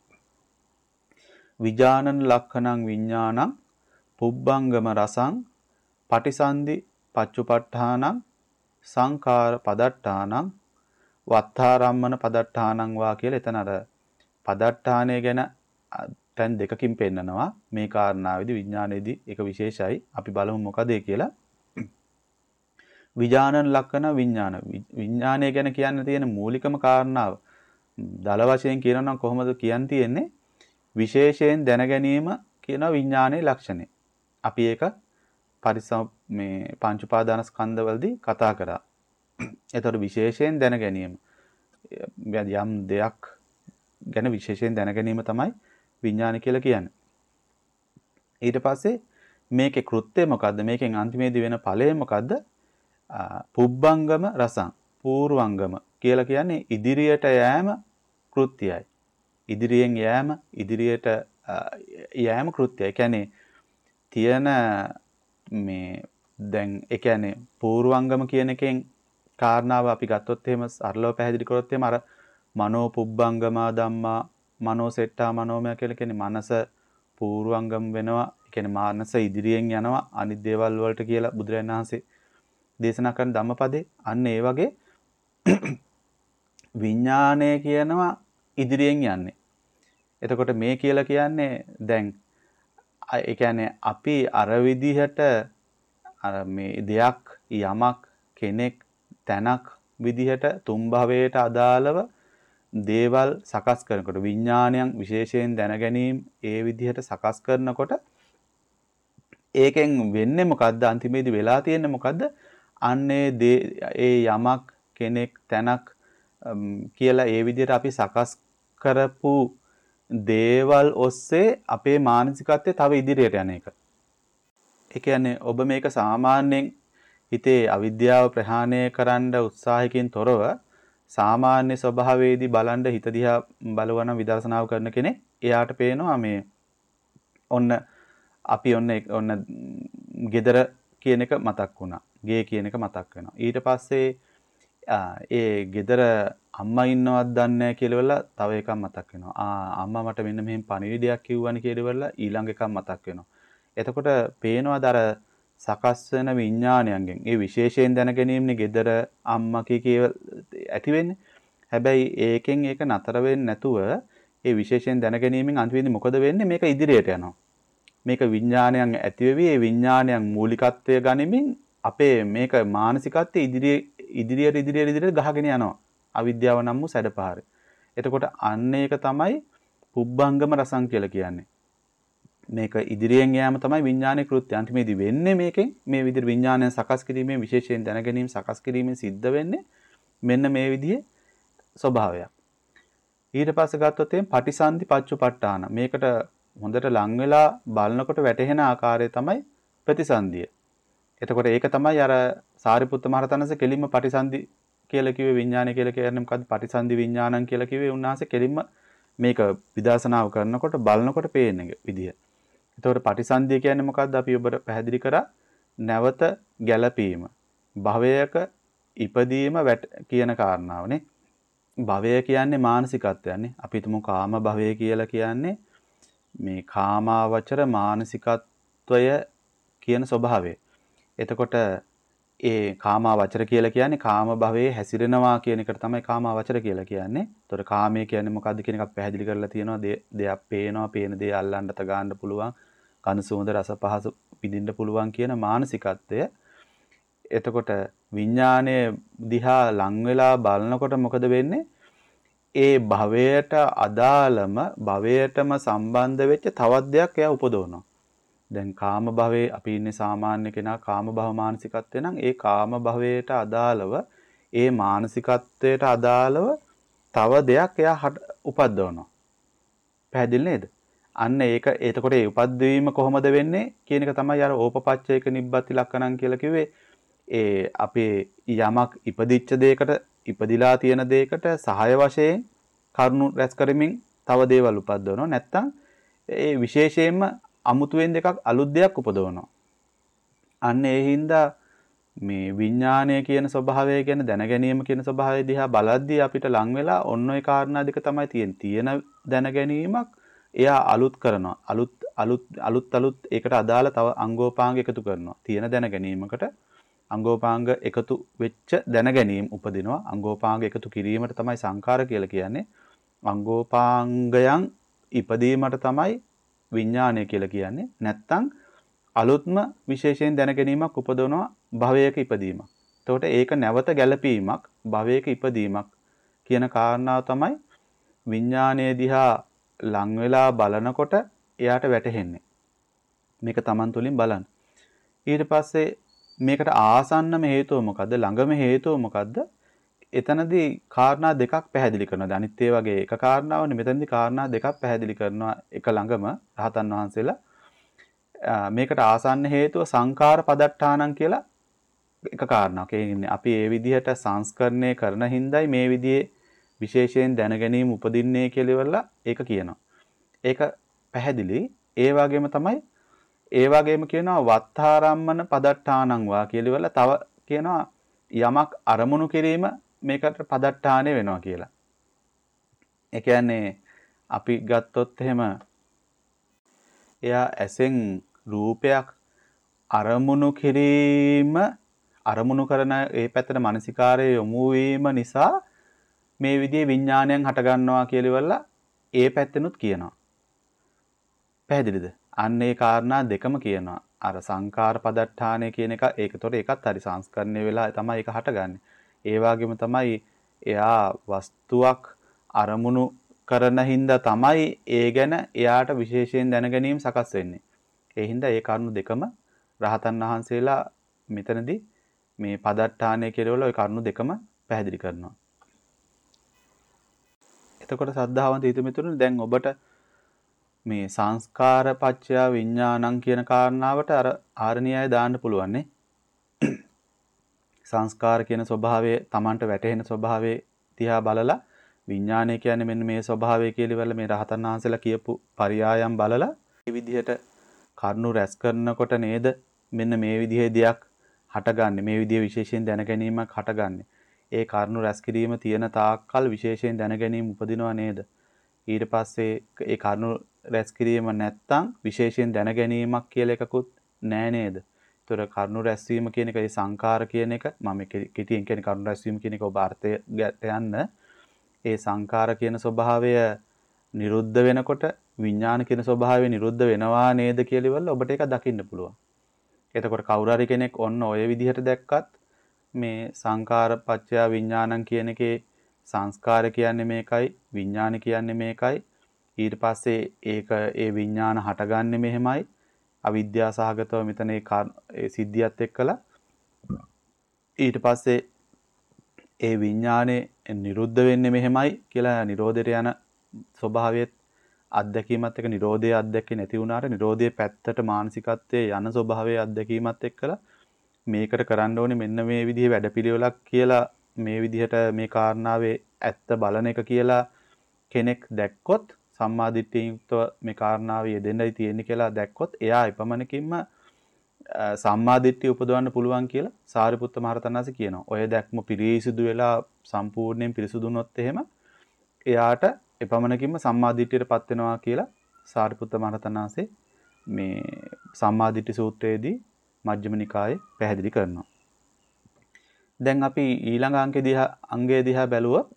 විජානන ලක්ෂණං විඥානං පුබ්බංගම රසං පටිසන්ධි පච්චුපට්ඨානං සංඛාර පදට්ඨානං වත්තාරම්මන පදට්ඨානං වා කියලා එතන අර පදට්ඨානය ගැන තැන් දෙකකින් පෙන්නනවා. මේ කාරණාවේදී විඥානයේදී ඒක විශේෂයි. අපි බලමු මොකද ඒ කියලා. විජානන ලක්ෂණ විඥාන විඥානය ගැන කියන්න තියෙන මූලිකම කාරණාව දල වශයෙන් කියනවා නම් කොහොමද කියන්න තියෙන්නේ විශේෂයෙන් දැන ගැනීම කියන විඥානයේ ලක්ෂණය. අපි ඒක පරිසම් මේ පංච උපාදාන ස්කන්ධවලදී කතා කරා. ඒතකොට විශේෂයෙන් දැන ගැනීම යම් දෙයක් ගැන විශේෂයෙන් දැන ගැනීම තමයි විඥාන කියලා කියන්නේ. ඊට පස්සේ මේකේ කෘත්‍යය මොකද්ද? මේකෙන් අන්තිමේදී වෙන ඵලය මොකද්ද? පුබ්බංගම රසං පූර්වංගම කියලා කියන්නේ ඉදිරියට යෑම කෘත්‍යයයි. ඉදිරියෙන් යෑම ඉදිරියට යෑම කෘත්‍යයයි. කියන්නේ තියෙන මේ දැන් ඒ කියන්නේ පූර්වංගම කියන එකෙන් කාරණාව අපි ගත්තොත් එහෙම සරලව පැහැදිලි කරොත් එහෙම අර මනෝ පුබ්බංගමා ධම්මා මනෝ සෙට්ටා මනෝමය කියලා කියන්නේ මනස පූර්වංගම වෙනවා. ඒ කියන්නේ මානස ඉදිරියෙන් යනවා අනිත් දේවල් වලට කියලා බුදුරජාණන් වහන්සේ දේශනා කරන ධම්මපදේ. අන්න ඒ වගේ විඥානය කියනවා ඉදිරියෙන් යන්නේ. එතකොට මේ කියලා කියන්නේ දැන් ඒ කියන්නේ අපි අර විදිහට අර මේ දෙයක් යමක් කෙනෙක් තැනක් විදිහට තුන් භවයට අදාළව දේවල් සකස් කරනකොට විඥානයන් විශේෂයෙන් දැන ගැනීම ඒ විදිහට සකස් කරනකොට ඒකෙන් වෙන්නේ මොකද්ද? අන්තිමේදී වෙලා තියෙන්නේ මොකද්ද? අන්නේ ඒ යමක් කෙනෙක් තැනක් කියලා ඒ විදිහට අපි සකස් කරපු දේවල් ඔස්සේ අපේ මානසිකත්වය තව ඉදිරියට යන එක. ඒ කියන්නේ ඔබ මේක සාමාන්‍යයෙන් හිතේ අවිද්‍යාව ප්‍රහාණය කරන්න උත්සාහයකින් තොරව සාමාන්‍ය ස්වභාවයේදී බලන්න හිත දිහා බලවන විදර්ශනාව කරන කෙනෙක් එයාට පේනවා මේ ඔන්න අපි ඔන්න ඔන්න ගෙදර කියන එක මතක් වුණා. ගේ කියන එක මතක් වෙනවා. ඊට පස්සේ ඒ ගෙදර අම්මා ඉන්නවද දන්නේ නැහැ කියලා වෙලා තව එකක් මතක් වෙනවා. ආ අම්මා මට මෙන්න මෙහෙම පණිවිඩයක් කිව්වනේ කියලා වෙලා ඊළඟ එකක් මතක් වෙනවා. එතකොට පේනවාද අර සකස් වෙන විඥානයන්ගෙන් ඒ විශේෂයෙන් දැන ගැනීමනේ ගෙදර අම්මා කී ඇති වෙන්නේ. හැබැයි ඒකෙන් ඒක නතර වෙන්නේ නැතුව ඒ විශේෂයෙන් දැන ගැනීමෙන් අන්තිමේදී මොකද වෙන්නේ? මේක ඉදිරියට යනවා. මේක විඥානයන් ඇති වෙවි ඒ විඥානයන් මූලිකත්වය ගනිමින් අපේ මේක මානසිකත්වයේ ඉදිරිය ඉදිරියට ඉදිරියට ඉදිරියට ගහගෙන යනවා. අවිද්‍යාව නම් වූ සැඩපහරේ. එතකොට අන්න ඒක තමයි පුබ්බංගම රසං කියලා කියන්නේ. මේක ඉදිරියෙන් යෑම තමයි විඥානයේ කෘත්‍ය. අන්තිමේදී වෙන්නේ මේකෙන් මේ විදිහට විඥානය සකස් කිරීමෙන් විශේෂයෙන් දැන ගැනීම සකස් කිරීමෙන් සිද්ධ වෙන්නේ මෙන්න මේ විදිහේ ස්වභාවයක්. ඊට පස්සේ ගත්තොත් එම් පටිසන්ධි පච්චුපට්ඨාන. මේකට හොඳට ලං වෙලා බලනකොට වැටහෙන ආකාරය තමයි ප්‍රතිසන්ධිය. එතකොට ඒක තමයි අර සාරිපුත්ත මහරතනසේ කෙලින්ම පටිසන්ධි කියලා කිව්වේ විඥානය කියලා කියන්නේ මොකද්ද? පටිසන්ධි විඥානං කියලා කිව්වේ උන්වහන්සේ කෙලින්ම මේක විදර්ශනාව කරනකොට බලනකොට පේන විදිය. එතකොට පටිසන්ධිය කියන්නේ මොකද්ද? අපි ඔබට පැහැදිලි කරා නැවත ගැළපීම. භවයක ඉපදීම කියන කාරණාවනේ. භවය කියන්නේ මානසිකත්වයන්නේ. අපි හිතමු කාම භවය කියලා කියන්නේ මේ කාමාවචර මානසිකත්වය කියන ස්වභාවය. එතකොට ඒ කාමාවචර කියලා කියන්නේ කාම භවයේ හැසිරෙනවා කියන එකට තමයි කාමාවචර කියලා කියන්නේ. ඒතකොට කාමය කියන්නේ මොකද්ද කියන එකක් පැහැදිලි කරලා තියෙනවා. දෙයක් පේනවා, පේන දේ අල්ලන්න ත ගන්න පුළුවන්, කන සුවඳ රස පහස පිදින්න පුළුවන් කියන මානසිකත්වය. එතකොට විඥානයේ දිහා ලං වෙලා බලනකොට මොකද වෙන්නේ? ඒ භවයට අදාළම භවයටම සම්බන්ධ වෙච්ච තවත් දෙයක් එයා උපදවනවා. දැන් කාම භවයේ අපි ඉන්නේ සාමාන්‍ය කෙනා කාම භව මානසිකත්වය නම් ඒ කාම භවයට අදාළව ඒ මානසිකත්වයට අදාළව තව දෙයක් එයා උපද්දවනවා. පැහැදිලි නේද? අන්න ඒක එතකොට ඒ උපද්දවීම කොහොමද වෙන්නේ කියන එක තමයි අර ඕපපච්චයක නිබ්බති ලක්ෂණම් කියලා කිව්වේ. ඒ අපේ යමක් ඉපදිච්ච දෙයකට ඉපදිලා තියෙන දෙයකට සහාය වශයෙන් කරුණු රැස් කරමින් තව දේවල් උපද්දවනවා. නැත්තම් ඒ විශේෂයෙන්ම අමුතුවෙන් දෙකක් අලුත් දෙයක් උපදවනවා. අන්න ඒ හින්දා මේ විඥානය කියන ස්වභාවය ගැන දැන ගැනීම කියන ස්වභාවය දිහා බලද්දී අපිට ලං වෙලා ඔන්න ඔය කාරණා දෙක තමයි තියෙන්නේ. තියෙන දැන ගැනීමක් එයා අලුත් කරනවා. අලුත් අලුත් අලුත් අලුත් ඒකට අදාළ තව අංගෝපාංග එකතු කරනවා. තියෙන දැන ගැනීමකට අංගෝපාංග එකතු වෙච්ච දැන ගැනීම උපදිනවා. අංගෝපාංග එකතු කිරීමට තමයි සංඛාර කියලා කියන්නේ. අංගෝපාංගයන් ඉපදීමට තමයි විඥානය කියලා කියන්නේ. නැත්තම් අලුත්ම විශේෂයෙන් දැන ගැනීමක් උපදවනවා භවයක ඉපදීමක්. එතකොට ඒක නැවත ගැළපීමක් භවයක ඉපදීමක් කියන කාරණාව තමයි විඥානයේ දිහා ලං වෙලා බලනකොට එයාට වැටහෙන්නේ. මේක Taman තුලින් බලන්න. ඊට පස්සේ මේකට ආසන්නම හේතුව මොකද්ද? ළඟම හේතුව මොකද්ද? එතනදී කාරණා දෙකක් පැහැදිලි කරනවා. අනිත් ඒ වගේ එක කාරණාවනේ මෙතනදී කාරණා දෙකක් පැහැදිලි කරනවා එක ළඟම රහතන් වහන්සේලා. මේකට ආසන්න හේතුව සංඛාර පදට්ඨානං කියලා එක කාරණාවක්. ඒ කියන්නේ අපි මේ විදිහට සංස්කරණය කරන හින්දායි මේ විදිහේ විශේෂයෙන් දැන ගැනීම උපදින්නේ කියලා ඉවරලා ඒක කියනවා. ඒක පැහැදිලි. ඒ වගේම තමයි ඒ වගේම කියනවා වත්තාරම්මන පදට්ඨානං වා කියලා ඉවරලා තව කියනවා යමක් අරමුණු කිරීම මේකට පදට්ඨානෙ වෙනවා කියලා. ඒ කියන්නේ අපි ගත්තොත් එහෙම එයා ඇසෙන් රූපයක් අරමුණු කිරීම අරමුණු කරන ඒ පැත්තට මානසිකාරය යොමු වීම නිසා මේ විදිහේ විඥානයන් හට ගන්නවා කියලා ඉවරලා ඒ පැත්තෙනුත් කියනවා. පැහැදිලිද? අන්න ඒ කාරණා දෙකම කියනවා. අර සංඛාර පදට්ඨානය කියන එක ඒකතොර ඒකත් හරි සංස්කරණය වෙලා තමයි ඒක හටගන්නේ. ඒ වගේම තමයි එයා වස්තුවක් අරමුණු කරන හින්දා තමයි ඒ ගැන එයාට විශේෂයෙන් දැන ගැනීම සකස් වෙන්නේ. ඒ හින්දා ඒ කරුණු දෙකම රහතන් වහන්සේලා මෙතනදී මේ පදට්ඨානය කියලා ওই කරුණු දෙකම පැහැදිලි කරනවා. එතකොට සද්ධාවන්ත හිතමිතුරුනි දැන් ඔබට මේ සංස්කාර පත්‍ය විඥානං කියන කාරණාවට අර ආරණ්‍යය දාන්න පුළුවන් නේ. සංස්කාර කියන ස්වභාවය Tamanට වැටහෙන ස්වභාවයේ තියා බලලා විඥානය කියන්නේ මෙන්න මේ ස්වභාවය කියලා ඉවරලා මේ රහතන් වහන්සේලා කියපු පරියායම් බලලා මේ විදිහට කරුණු රැස් කරනකොට නේද මෙන්න මේ විදිහේ දෙයක් හටගන්නේ. මේ විදිහේ විශේෂයෙන් දැන ගැනීමක් හටගන්නේ. ඒ කරුණු රැස් කිරීම තියෙන තාක්කල් විශේෂයෙන් දැන ගැනීම උපදිනව නේද? ඊට පස්සේ ඒ කරුණු රැස් කිරීම නැත්තම් විශේෂයෙන් දැන ගැනීමක් කියලා එකකුත් නෑ නේද? ඒතර කරුණු රැස්වීම කියන එක ඒ සංකාර කියන එක මම කෙටියෙන් කියන්නේ කරුණු රැස්වීම කියන එක ඔබ අර්ථයට යන්න ඒ සංකාර කියන ස්වභාවය නිරුද්ධ වෙනකොට විඥාන කියන ස්වභාවය නිරුද්ධ වෙනවා නේද කියලා ඉවරලා ඔබට ඒක දකින්න පුළුවන්. එතකොට කවුරු හරි කෙනෙක් ඔන්න ඔය විදිහට දැක්කත් මේ සංකාර පත්‍ය විඥානං කියන එකේ සංස්කාර කියන්නේ මේකයි විඥාන කියන්නේ මේකයි ඊට පස්සේ ඒක ඒ විඥාන හටගන්නේ මෙහෙමයි අවිද්‍යාව සහගතව මෙතන ඒ සිද්ධියත් එක්කලා ඊට පස්සේ ඒ විඥානේ නිරුද්ධ වෙන්නේ මෙහෙමයි කියලා නිරෝධයට යන ස්වභාවයත් අත්දැකීමත් එක්ක නිරෝධයේ අත්දැකේ නැති වුණාට නිරෝධයේ පැත්තට මානසිකත්වයේ යන ස්වභාවයේ අත්දැකීමත් එක්කලා මේකට කරන්න ඕනේ මෙන්න මේ විදිහේ වැඩපිළිවෙලක් කියලා මේ විදිහට මේ කාරණාවේ ඇත්ත බලන එක කියලා කෙනෙක් දැක්කොත් සම්මාදිට්ඨියෙන් යුක්තව මේ කාරණාව යෙදෙන්නයි තියෙන්නේ කියලා දැක්කොත් එයා එපමණකින්ම සම්මාදිට්ඨිය උපදවන්න පුළුවන් කියලා සාරිපුත්ත මහ රහතන් වහන්සේ කියනවා. ඔය දැක්ම පිරිසිදු වෙලා සම්පූර්ණයෙන් පිරිසුදු වුණොත් එහෙම එයාට එපමණකින්ම සම්මාදිට්ඨියටපත් වෙනවා කියලා සාරිපුත්ත මහ රහතන් වහන්සේ මේ සම්මාදිට්ඨි සූත්‍රයේදී මජ්ක්‍ධිම නිකායේ පැහැදිලි කරනවා. දැන් අපි ඊළඟ අංකේ දිහා අංගයේ දිහා බැලුවොත්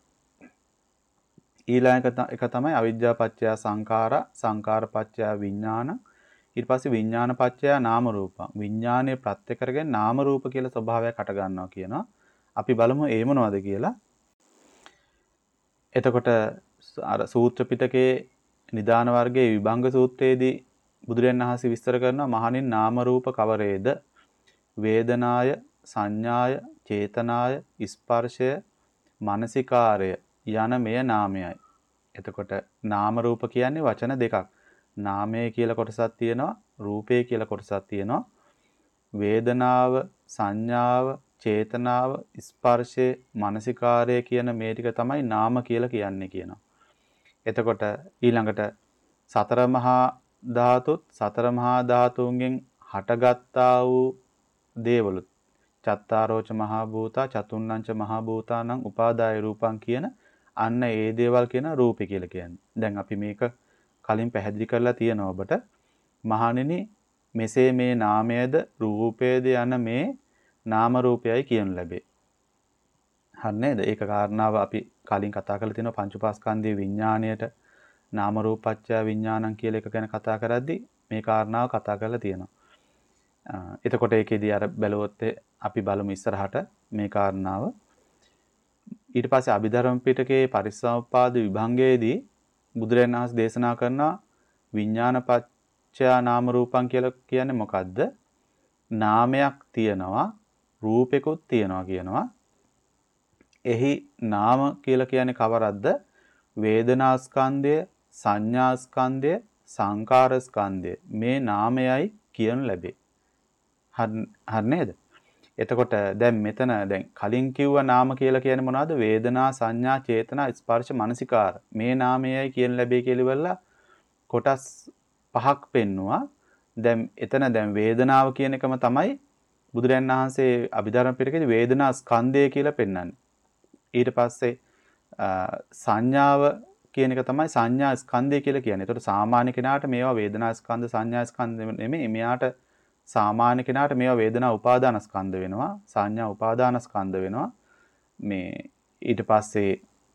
ඊළඟ එක තමයි අවිද්‍යාව පත්‍ය සංඛාරා සංඛාර පත්‍ය විඥාන ඊට පස්සේ විඥාන පත්‍ය නාම රූප විඥානයේ ප්‍රත්‍ය කරගෙන නාම රූප කියලා ස්වභාවයක් හට ගන්නවා කියනවා. අපි බලමු ඒ මොනවද කියලා. එතකොට අර සූත්‍ර පිටකයේ නිදාන වර්ගයේ විභංග සූත්‍රයේදී බුදුරජාණන් වහන්සේ විස්තර කරනවා මහණෙනි නාම රූප කවරේද වේදනාය සංඥාය චේතනාය ස්පර්ශය මානසිකාරය යන මෙය නාමයයි. එතකොට නාම රූප කියන්නේ වචන දෙකක්. නාමය කියලා කොටසක් තියෙනවා රූපය කියලා කොටසක් තියෙනවා. වේදනාව සංඥාව චේතනාව ස්පර්ශය මානසිකාරය කියන මේ ටික තමයි නාම කියලා කියන්නේ කියනවා. එතකොට ඊළඟට සතර මහා ධාතුත් සතර මහා ධාතුන්ගෙන් හටගත්තා වූ දේවලුත් චත්තාරෝච මහා භූතා චතුන්නංච මහා භූතානං උපාදාය රූපං කියන අන්න ඒ දේවල් කියන රූපය කියලා කියන්නේ. දැන් අපි මේක කලින් පැහැදිලි කරලා තියෙනවා ඔබට. මහණෙනි මෙසේ මේ නාමයේද රූපයේද යන මේ නාම රූපයයි කියනු ලැබේ. හරි නේද? ඒක කාරණාව අපි කලින් කතා කරලා තියෙනවා පංච උපාස්කන්ධයේ විඥාණයට නාම රූපච්ඡ විඥානං කියලා එක ගැන කතා කරද්දී මේ කාරණාව කතා කරලා තියෙනවා. එතකොට ඒකෙදී අර බැලුවොත් අපි බලමු ඉස්සරහට මේ කාරණාව. ඊට පස්සේ අභිධර්ම පිටකයේ පරිසම්පාද විභංගයේදී බුදුරජාණන් වහන්සේ දේශනා කරනවා විඥානපච්චය නාම රූපං කියලා කියන්නේ මොකද්ද? නාමයක් තියෙනවා රූපෙකුත් තියෙනවා කියනවා. එහි නාම කියලා කියන්නේ කවරක්ද? වේදනා ස්කන්ධය, සංඥා ස්කන්ධය, සංකාර ස්කන්ධය. මේ නාමයයි කියනු ලැබේ. හරි නේද? එතකොට දැන් මෙතන දැන් කලින් කිව්ව නාම කියලා කියන්නේ මොනවද? වේදනා, සංඥා, චේතනා, ස්පර්ශ, මනසිකාර. මේ නාමයයි කියන ලැබේ කියලා ඉවරලා කොටස් පහක් පෙන්නවා. දැන් එතන දැන් වේදනාව කියන එකම තමයි බුදුරජාණන් වහන්සේ අභිධර්ම පිටකේදී වේදනා ස්කන්ධය කියලා පෙන්වන්නේ. ඊට පස්සේ සංඥාව කියන එක තමයි සංඥා ස්කන්ධය කියලා කියන්නේ. ඒතකොට සාමාන්‍ය කෙනාට මේවා වේදනා ස්කන්ධ සංඥා ස්කන්ධ නෙමෙයි. මෙයාට සාමාන්‍ය කෙනාට මේවා වේදනා උපාදාන ස්කන්ධ වෙනවා. සංඥා උපාදාන ස්කන්ධ වෙනවා. මේ ඊට පස්සේ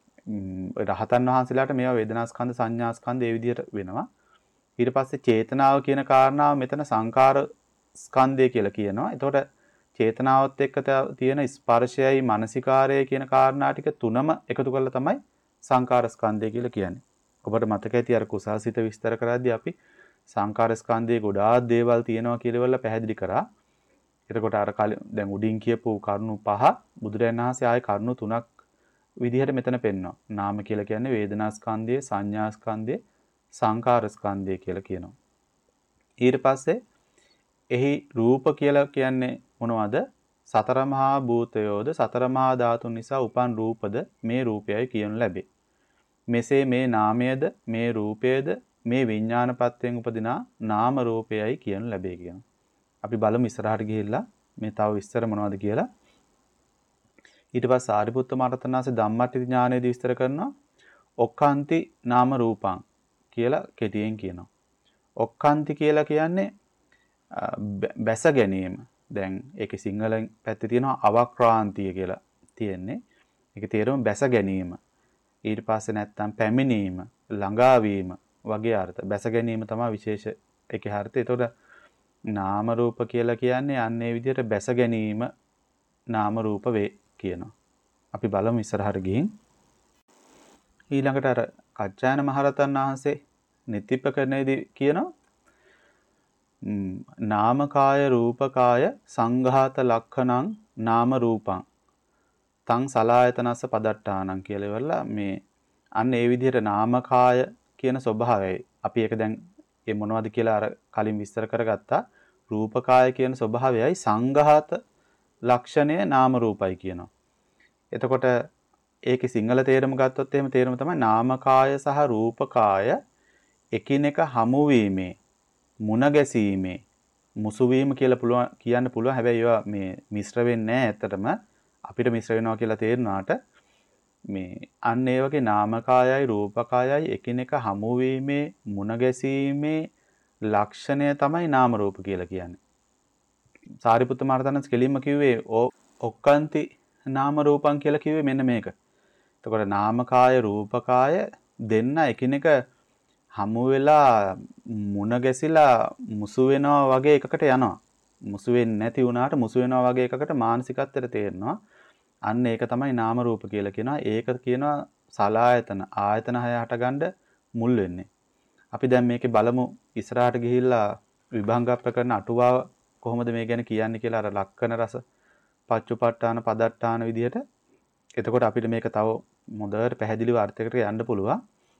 රහතන් වහන්සේලාට මේවා වේදනා ස්කන්ධ සංඥා ස්කන්ධ ඒ විදිහට වෙනවා. ඊට පස්සේ චේතනාව කියන කාරණාව මෙතන සංකාර ස්කන්ධය කියලා කියනවා. ඒතකොට චේතනාවත් එක්ක තියෙන ස්පර්ශයයි මානසිකාරයයි කියන කාරණා ටික තුනම එකතු කරලා තමයි සංකාර ස්කන්ධය කියලා කියන්නේ. ඔබට මතක ඇති අර කුසාසිත විස්තර කරද්දී අපි සංකාර ස්කන්ධයේ ගොඩාක් දේවල් තියෙනවා කියලා වල පැහැදිලි කරා. එතකොට අර කලින් දැන් උඩින් කියපු කරුණු පහ බුදුරජාණන් වහන්සේ ආයේ කරුණු තුනක් විදිහට මෙතන පෙන්වනවා. නාම කියලා කියන්නේ වේදනා ස්කන්ධය, සංඥා ස්කන්ධය, සංකාර ස්කන්ධය කියලා කියනවා. ඊට පස්සේ එහි රූප කියලා කියන්නේ මොනවද? සතර මහා භූතයෝද සතර මහා ධාතුන් නිසා උපන් රූපද මේ රූපයයි කියනු ලැබේ. මෙසේ මේ නාමයේද මේ රූපයේද මේ විඥානපත්යෙන් උපදිනා නාම රූපයයි කියනු ලැබේ කියනවා. අපි බලමු ඉස්සරහට ගිහිල්ලා මේ තව විස්තර මොනවද කියලා. ඊට පස්සේ සාරිපුත්ත මහරහතන්වහන්සේ ධම්මට්ටි ඥානයේදී විස්තර කරනවා ඔක්කාන්ති නාම රූපං කියලා කෙටියෙන් කියනවා. ඔක්කාන්ති කියලා කියන්නේ බැස ගැනීම. දැන් ඒකේ සිංහලෙන් පැත්තේ තියෙනවා අවක්‍රාන්තිය කියලා තියෙන්නේ. ඒකේ තේරුම බැස ගැනීම. ඊට පස්සේ නැත්තම් පැමිණීම, ළඟාවීම වගේ අර්ථ. බැස ගැනීම තමයි විශේෂ ඒකේ අර්ථය. ඒතකොට නාම රූප කියලා කියන්නේ අන්නේ විදිහට බැස ගැනීම නාම රූප වේ කියනවා. අපි බලමු ඉස්සරහට ගිහින්. ඊළඟට අර කච්චායන මහරහතන් වහන්සේ නිතිපකරණයේදී කියනවා නාමකාය රූපකාය සංඝාත ලක්ඛණං නාම රූපං තං සලායතනස්ස පදට්ඨානං කියලා ඉවරලා මේ අන්න ඒ විදිහට නාමකාය කියන ස්වභාවයයි අපි ඒක දැන් ඒ මොනවද කියලා අර කලින් විස්තර කරගත්තා රූපකාය කියන ස්වභාවයයි සංඝාත ලක්ෂණය නාම රූපයි කියනවා. එතකොට ඒකේ සිංහල තේරුම ගත්තොත් එහෙම තේරුම තමයි නාමකාය සහ රූපකාය එකිනෙක හමු වීමේ මුණ ගැසීමේ මුසු වීම කියලා පුළුවන් කියන්න පුළුවන්. හැබැයි ඒවා මේ මිශ්‍ර වෙන්නේ නැහැ. ඇත්තටම අපිට මිශ්‍ර වෙනවා කියලා තේරුණාට මේ අන්න ඒ වගේ නාමකායයි රූපකායයි එකිනෙක හමු වීමේ මුණ ගැසීමේ ලක්ෂණය තමයි නාම රූප කියලා කියන්නේ. සාරිපුත්ත මහරහතන් කෙලින්ම කිව්වේ ඔක්කාන්ති නාම රූපං කියලා කිව්වේ මෙන්න මේක. එතකොට නාමකාය රූපකාය දෙන්න එකිනෙක හමු වෙලා මුණ ගැසිලා මුසු වෙනවා වගේ එකකට යනවා. මුසු වෙන්නේ නැති වුණාට මුසු වෙනවා වගේ එකකට මානසිකත්වයට තේරෙනවා. අන්න ඒක තමයි නාම රූප කියලා කියනවා. ඒක කියනවා සලායතන ආයතන හය හටගන්න මුල් වෙන්නේ. අපි දැන් මේකේ බලමු ඉස්සරහට ගිහිල්ලා විභංග ප්‍රකරණ අටුවාව කොහොමද මේ ගැන කියන්නේ කියලා අර ලක්කන රස පච්චුපට්ඨාන පදට්ඨාන විදිහට. එතකොට අපිට මේක තව හොඳට පැහැදිලිව අර්ථයකට යන්න පුළුවන්.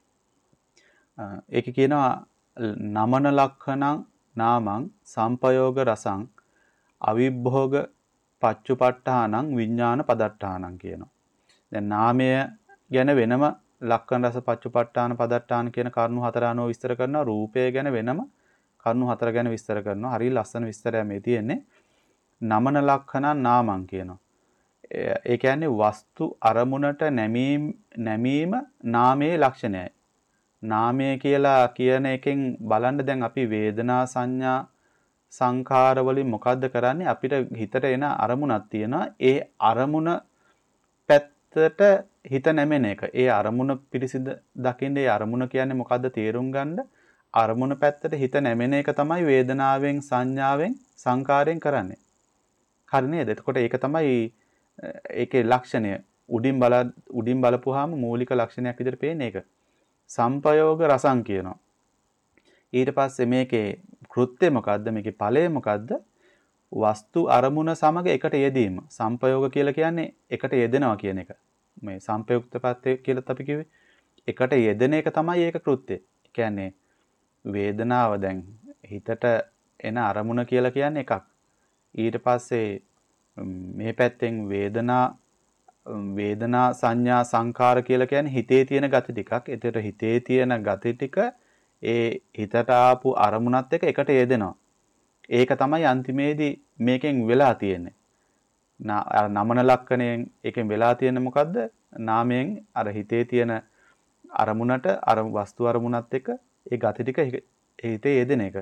ඒක කියනවා නමන ලක්ඛණං නාමං සම්පයෝග රසං අවිභෝග පච්චුපට්ඨානං විඥාන පදට්ඨානං කියනවා. දැන් නාමය ගැන වෙනම ලක්ඛණ රස පච්චුපට්ඨාන පදට්ඨාන කියන කරුණු හතර අනුව විස්තර කරනවා. රූපය ගැන වෙනම කරුණු හතර ගැන විස්තර කරනවා. හරිය ලස්සන විස්තරයක් මේ තියෙන්නේ. නමන ලක්ඛණං නාමං කියනවා. ඒ කියන්නේ වස්තු අරමුණට නැමීම නැමීම නාමයේ ලක්ෂණයයි. නාමය කියලා කියන එකෙන් බලන්න දැන් අපි වේදනා සංඥා සංඛාර වලින් මොකද්ද කරන්නේ අපිට හිතට එන අරමුණක් තියෙනවා. ඒ අරමුණ පැත්තට හිත නැමෙන එක. ඒ අරමුණ පිරිසිදු දකින්න ඒ අරමුණ කියන්නේ මොකද්ද තේරුම් ගන්න අරමුණ පැත්තට හිත නැමෙන එක තමයි වේදනාවෙන් සංඥාවෙන් සංකාරයෙන් කරන්නේ. හරි නේද? එතකොට ඒක තමයි ඒකේ ලක්ෂණය. උඩින් බල උඩින් බලපුවාම මූලික ලක්ෂණයක් විදිහට පේන්නේ ඒක. සම්පයෝග රසං කියනවා. ඊට පස්සේ මේකේ කෘත්‍ය මොකද්ද? මේකේ ඵලය මොකද්ද? වස්තු අරමුණ සමග එකට යෙදීම. සම්පයෝග කියලා කියන්නේ එකට යෙදෙනවා කියන එක. මේ සම්පයුක්ත පත්‍ය කියලාත් අපි කිව්වේ. එකට යෙදෙන එක තමයි ඒක කෘත්‍ය. කියන්නේ වේදනාව දැන් හිතට එන අරමුණ කියලා කියන්නේ එකක්. ඊට පස්සේ මේ පැත්තෙන් වේදනා වේදනා සංඥා සංකාර කියලා කියන්නේ හිතේ තියෙන gati ටිකක්. ඒතර හිතේ තියෙන gati ටික ඒ හිතට ආපු අරමුණත් එක්ක එකට යෙදෙනවා. ඒක තමයි අන්තිමේදී මේකෙන් වෙලා තියෙන්නේ. නමන ලක්ෂණයෙන් එකෙන් වෙලා තියෙන්නේ මොකද්ද? නාමයෙන් අර හිතේ තියෙන අරමුණට අර වස්තු අරමුණත් එක්ක ඒ gati ටික හිතේ යෙදෙන එක.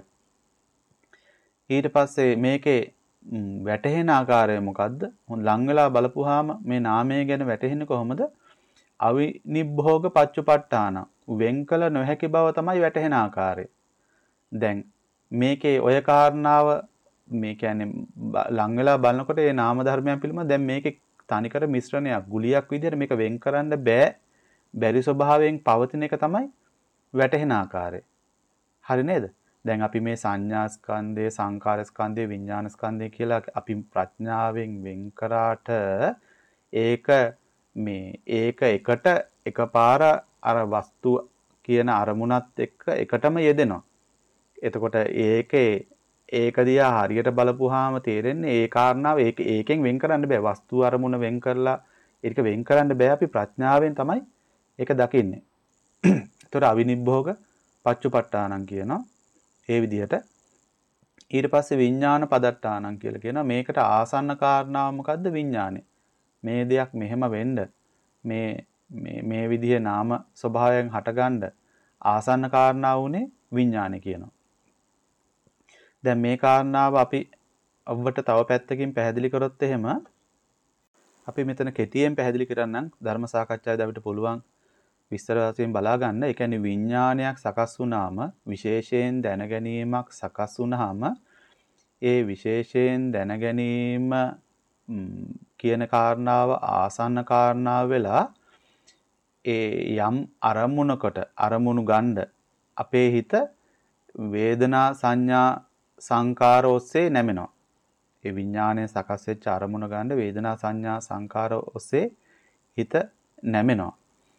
ඊට පස්සේ මේකේ වැටහෙන ආකාරය මොකද්ද? ලං වෙලා බලපුවාම මේ නාමය ගැන වැටහෙන්නේ කොහොමද? අවිනිබ්බෝග පච්චුපට්ඨාන වෙන් කළ නොහැකි බව තමයි වැටහෙන ආකාරය. දැන් මේකේ ඔය කාරණාව මේ කියන්නේ ලං වෙලා බලනකොට මේ නාම ධර්මයන් පිළිබඳ දැන් මේකේ තනිකර මිශ්‍රණයක් ගුලියක් විදිහට මේක වෙන් කරන්න බෑ. බැරි ස්වභාවයෙන් පවතින එක තමයි වැටහෙන ආකාරය. හරි නේද? දැන් අපි මේ සංඥා ස්කන්ධය, සංකාර ස්කන්ධය, විඥාන ස්කන්ධය කියලා අපි ප්‍රඥාවෙන් වෙන් කරාට ඒක මේ ඒක එකට එකපාර අර වස්තු කියන අරමුණත් එක්ක එකටම යෙදෙනවා. එතකොට ඒකේ ඒක දිහා හරියට බලපුවාම තේරෙන්නේ ඒ කාරණාව ඒක ඒකෙන් වෙන් කරන්න බෑ. වස්තු අරමුණ වෙන් කරලා ඒක වෙන් කරන්න බෑ. අපි ප්‍රඥාවෙන් තමයි ඒක දකින්නේ. ඒතර අවිනිබ්බෝග පච්චුපට්ඨානං කියනවා. ඒ විදිහට ඊට පස්සේ විඥාන පදට්ඨානං කියලා කියනවා. මේකට ආසන්න කාරණාව මොකද්ද? විඥානය. මේ දෙයක් මෙහෙම වෙන්න මේ මේ මේ විදිහේ නාම ස්වභාවයෙන් හටගන්න ආසන්න කාරණාව උනේ විඥානය කියනවා. දැන් මේ කාරණාව අපි ඔබට තව පැත්තකින් පැහැදිලි කරොත් එහෙම අපි මෙතන කෙටියෙන් පැහැදිලි කරන්නම් ධර්ම සාකච්ඡාවේදී අපිට පුළුවන් විස්තර වශයෙන් බලා ගන්න. ඒ කියන්නේ විඥානයක් සකස් වුණාම විශේෂයෙන් දැන ගැනීමක් සකස් වුණාම ඒ විශේෂයෙන් දැන ගැනීම කියන කාරණාව ආසන්න කාරණාව වෙලා ඒ යම් අරමුණකට අරමුණු ගන්න අපේ හිත වේදනා සංඥා සංකාර ඔස්සේ නැමෙනවා. ඒ විඥානයේ සකස් වෙච්ච අරමුණ ගන්න වේදනා සංඥා සංකාර ඔස්සේ හිත නැමෙනවා.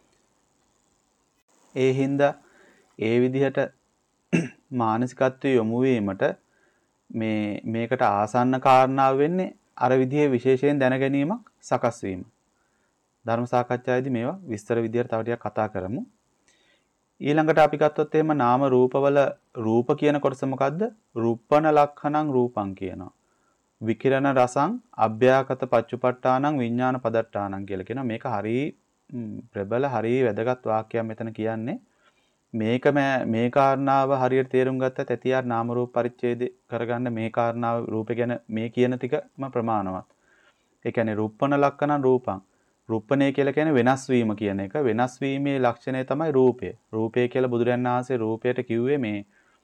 ඒ හින්දා ඒ විදිහට මානසිකත්වයේ යොමු වීමට මේ මේකට ආසන්න කාරණාව වෙන්නේ අර විදිහේ විශේෂයෙන් දැන ගැනීමක් සකස් වීම. ධර්ම සාකච්ඡාවේදී මේවා විස්තර විදිහට තව ටිකක් කතා කරමු. ඊළඟට අපි ගත්තොත් එහෙම නාම රූපවල රූප කියන කොටස මොකද්ද? රූපණ ලක්ඛණං රූපං කියනවා. විකිරණ රසං අභ්‍යාකත පච්චුපට්ඨානං විඥාන පදට්ඨානං කියලා කියනවා. මේක හරි ප්‍රබල හරි වැදගත් වාක්‍යයක් මෙතන කියන්නේ. මේක මේ කාරණාව හරියට තේරුම් ගත්තත් ඇතියාර නාම රූප පරිච්ඡේද කරගන්න මේ කාරණාව රූපේ ගැන මේ කියන ටිකම ප්‍රමාණවත්. ඒ කියන්නේ රූපණ ලක්ඛණං රූපං. රූපණය කියලා කියන්නේ වෙනස් වීම කියන එක. වෙනස් වීමේ ලක්ෂණය තමයි රූපය. රූපය කියලා බුදුරජාණන් වහන්සේ රූපයට කිව්වේ මේ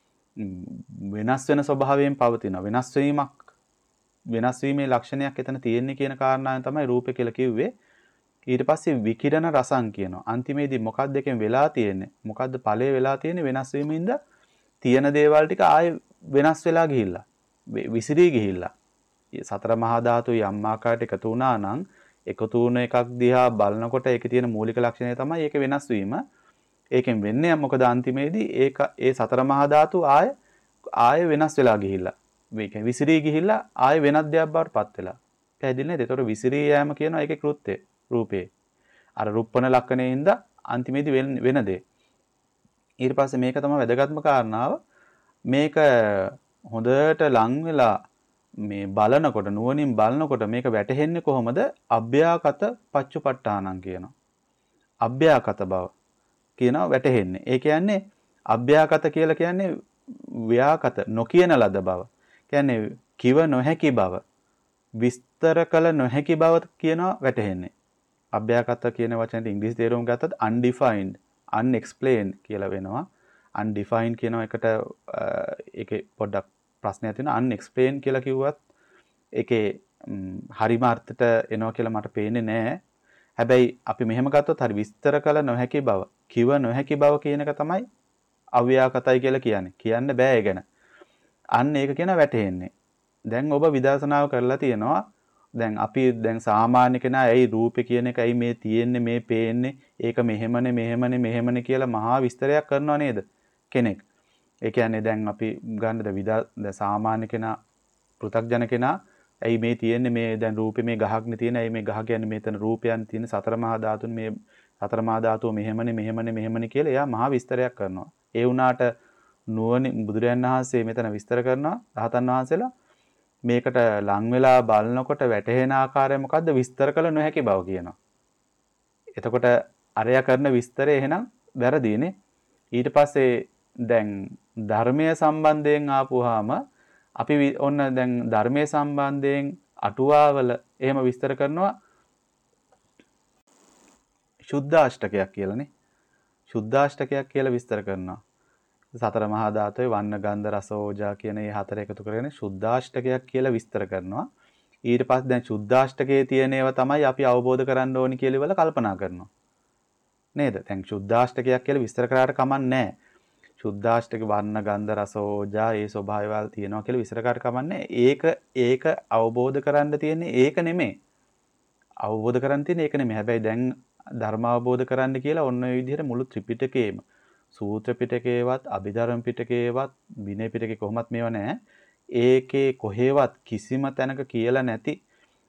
වෙනස් වෙන ස්වභාවයෙන් පවතින වෙනස් වීමක් වෙනස් වීමේ ලක්ෂණයක් එතන තියෙන්නේ කියන කාරණාවෙන් තමයි රූපය කියලා කිව්වේ. ඊට පස්සේ විකිරණ රසං කියනවා. අන්තිමේදී මොකක්ද එකෙන් වෙලා තියෙන්නේ? මොකද්ද ඵලය වෙලා තියෙන්නේ? වෙනස් වීමින්ද තියෙන දේවල් ටික ආයේ වෙනස් වෙලා ගිහිල්ලා. විසිරී ගිහිල්ලා. සතර මහා ධාතු යම් ආකාරයකට එකතු වුණා නම් එකතු වුණ එකක් දිහා බලනකොට ඒකේ තියෙන මූලික ලක්ෂණය තමයි ඒක වෙනස් වීම. ඒකෙන් වෙන්නේ මොකද අන්තිමේදී ඒක ඒ සතර මහා ධාතු ආය ආය වෙනස් වෙලා ගිහිල්ලා. මේක විසිරී ගිහිල්ලා ආය වෙනත් දෙයක් බවට පත් වෙලා. පැහැදිලි නේද? ඒතකොට විසිරී යෑම කියනවා ඒකේ කෘත්‍යය රූපේ. අර රුප්පණ ලක්ෂණයෙන්ද අන්තිමේදී වෙන දේ. ඊට පස්සේ මේක තමයි වැදගත්ම කාරණාව. මේක හොඳට ලං වෙලා මේ බලනකොට නුවණින් බලනකොට මේක වැටහෙන්නේ කොහොමද? අභ්‍යාකත පච්චුපට්ඨානං කියනවා. අභ්‍යාකත බව කියනවා වැටහෙන්නේ. ඒ කියන්නේ අභ්‍යාකත කියලා කියන්නේ ව්‍යාකත නොකියන ලද බව. කියන්නේ කිව නොහැකි බව. විස්තර කළ නොහැකි බව කියනවා වැටහෙන්නේ. අභ්‍යාකත කියන වචනේට ඉංග්‍රීසි තේරුම ගත්තත් undefined, unexplained කියලා වෙනවා. undefined කියන එකට ඒකේ පොඩ්ඩක් ප්‍රශ්නයක් තියෙනවා. unexplained කියලා කිව්වත් ඒකේ හරිම අර්ථයට එනවා කියලා මට පේන්නේ නැහැ. හැබැයි අපි මෙහෙම ගත්තොත් හරි විස්තර කළ නොහැකි බව, කිව නොහැකි බව කියන එක තමයි අව්‍යාකතයි කියලා කියන්නේ. කියන්න බෑ ඒ ගැන. අන්න ඒක කියන වැටෙන්නේ. දැන් ඔබ විදර්ශනාව කරලා තියෙනවා. දැන් අපි දැන් සාමාන්‍ය කෙනා ඇයි රූපේ කියන එක ඇයි මේ තියෙන්නේ මේ පේන්නේ ඒක මෙහෙමනේ මෙහෙමනේ මෙහෙමනේ කියලා මහා විස්තරයක් කරනවා නේද කෙනෙක්. ඒ කියන්නේ දැන් අපි ගන්නද විදා සාමාන්‍ය කෙනා පෘථග්ජන කෙනා ඇයි මේ තියෙන්නේ මේ දැන් රූපේ මේ ගහක්නේ තියෙන ඇයි මේ ගහ කියන්නේ මෙතන රූපයන් තියෙන සතර මහා ධාතුන් මේ සතර මහා ධාතුව මෙහෙමනේ මෙහෙමනේ මෙහෙමනේ කියලා එයා මහා විස්තරයක් කරනවා. ඒ වුණාට නුවණ බුදුරයන් වහන්සේ මෙතන විස්තර කරනවා රහතන් වහන්සේලා මේකට ලං වෙලා බලනකොට වැටහෙන ආකාරය මොකද්ද? විස්තර කළ නොහැකි බව කියනවා. එතකොට අරයා කරන විස්තරය එහෙනම් වැරදීනේ. ඊට පස්සේ දැන් ධර්මය සම්බන්ධයෙන් ආපුවාම අපි ඔන්න දැන් ධර්මයේ සම්බන්ධයෙන් අටුවාවල එහෙම විස්තර කරනවා සුද්ධාෂ්ටකයක් කියලානේ. සුද්ධාෂ්ටකයක් කියලා විස්තර කරනවා. සතර මහා ධාතුවේ වන්න ගන්ධ රස ඕජා කියන මේ හතර එකතු කරගෙන සුද්ධාෂ්ටකයක් කියලා විස්තර කරනවා. ඊට පස්සේ දැන් සුද්ධාෂ්ටකයේ තියෙන ඒවා තමයි අපි අවබෝධ කරගන්න ඕනි කියලා ඉවල කල්පනා කරනවා. නේද? දැන් සුද්ධාෂ්ටකයක් කියලා විස්තර කරාට කමක් නැහැ. සුද්ධාෂ්ටක වන්න ගන්ධ රස ඕජා ඒ ස්වභාවයවල් තියෙනවා කියලා විස්තර කරාට කමක් නැහැ. ඒක ඒක අවබෝධ කරගන්න තියෙන්නේ ඒක නෙමෙයි. අවබෝධ කරගන්න තියෙන්නේ ඒක නෙමෙයි. හැබැයි දැන් ධර්ම අවබෝධ කරන්න කියලා ඔන්න ඔය විදිහට මුළු ත්‍රිපිටකයේම සූත්‍ර පිටකේවත් අභිධර්ම පිටකේවත් විනය පිටකේ කොහොමත් මේවා නැහැ. ඒකේ කොහෙවත් කිසිම තැනක කියලා නැති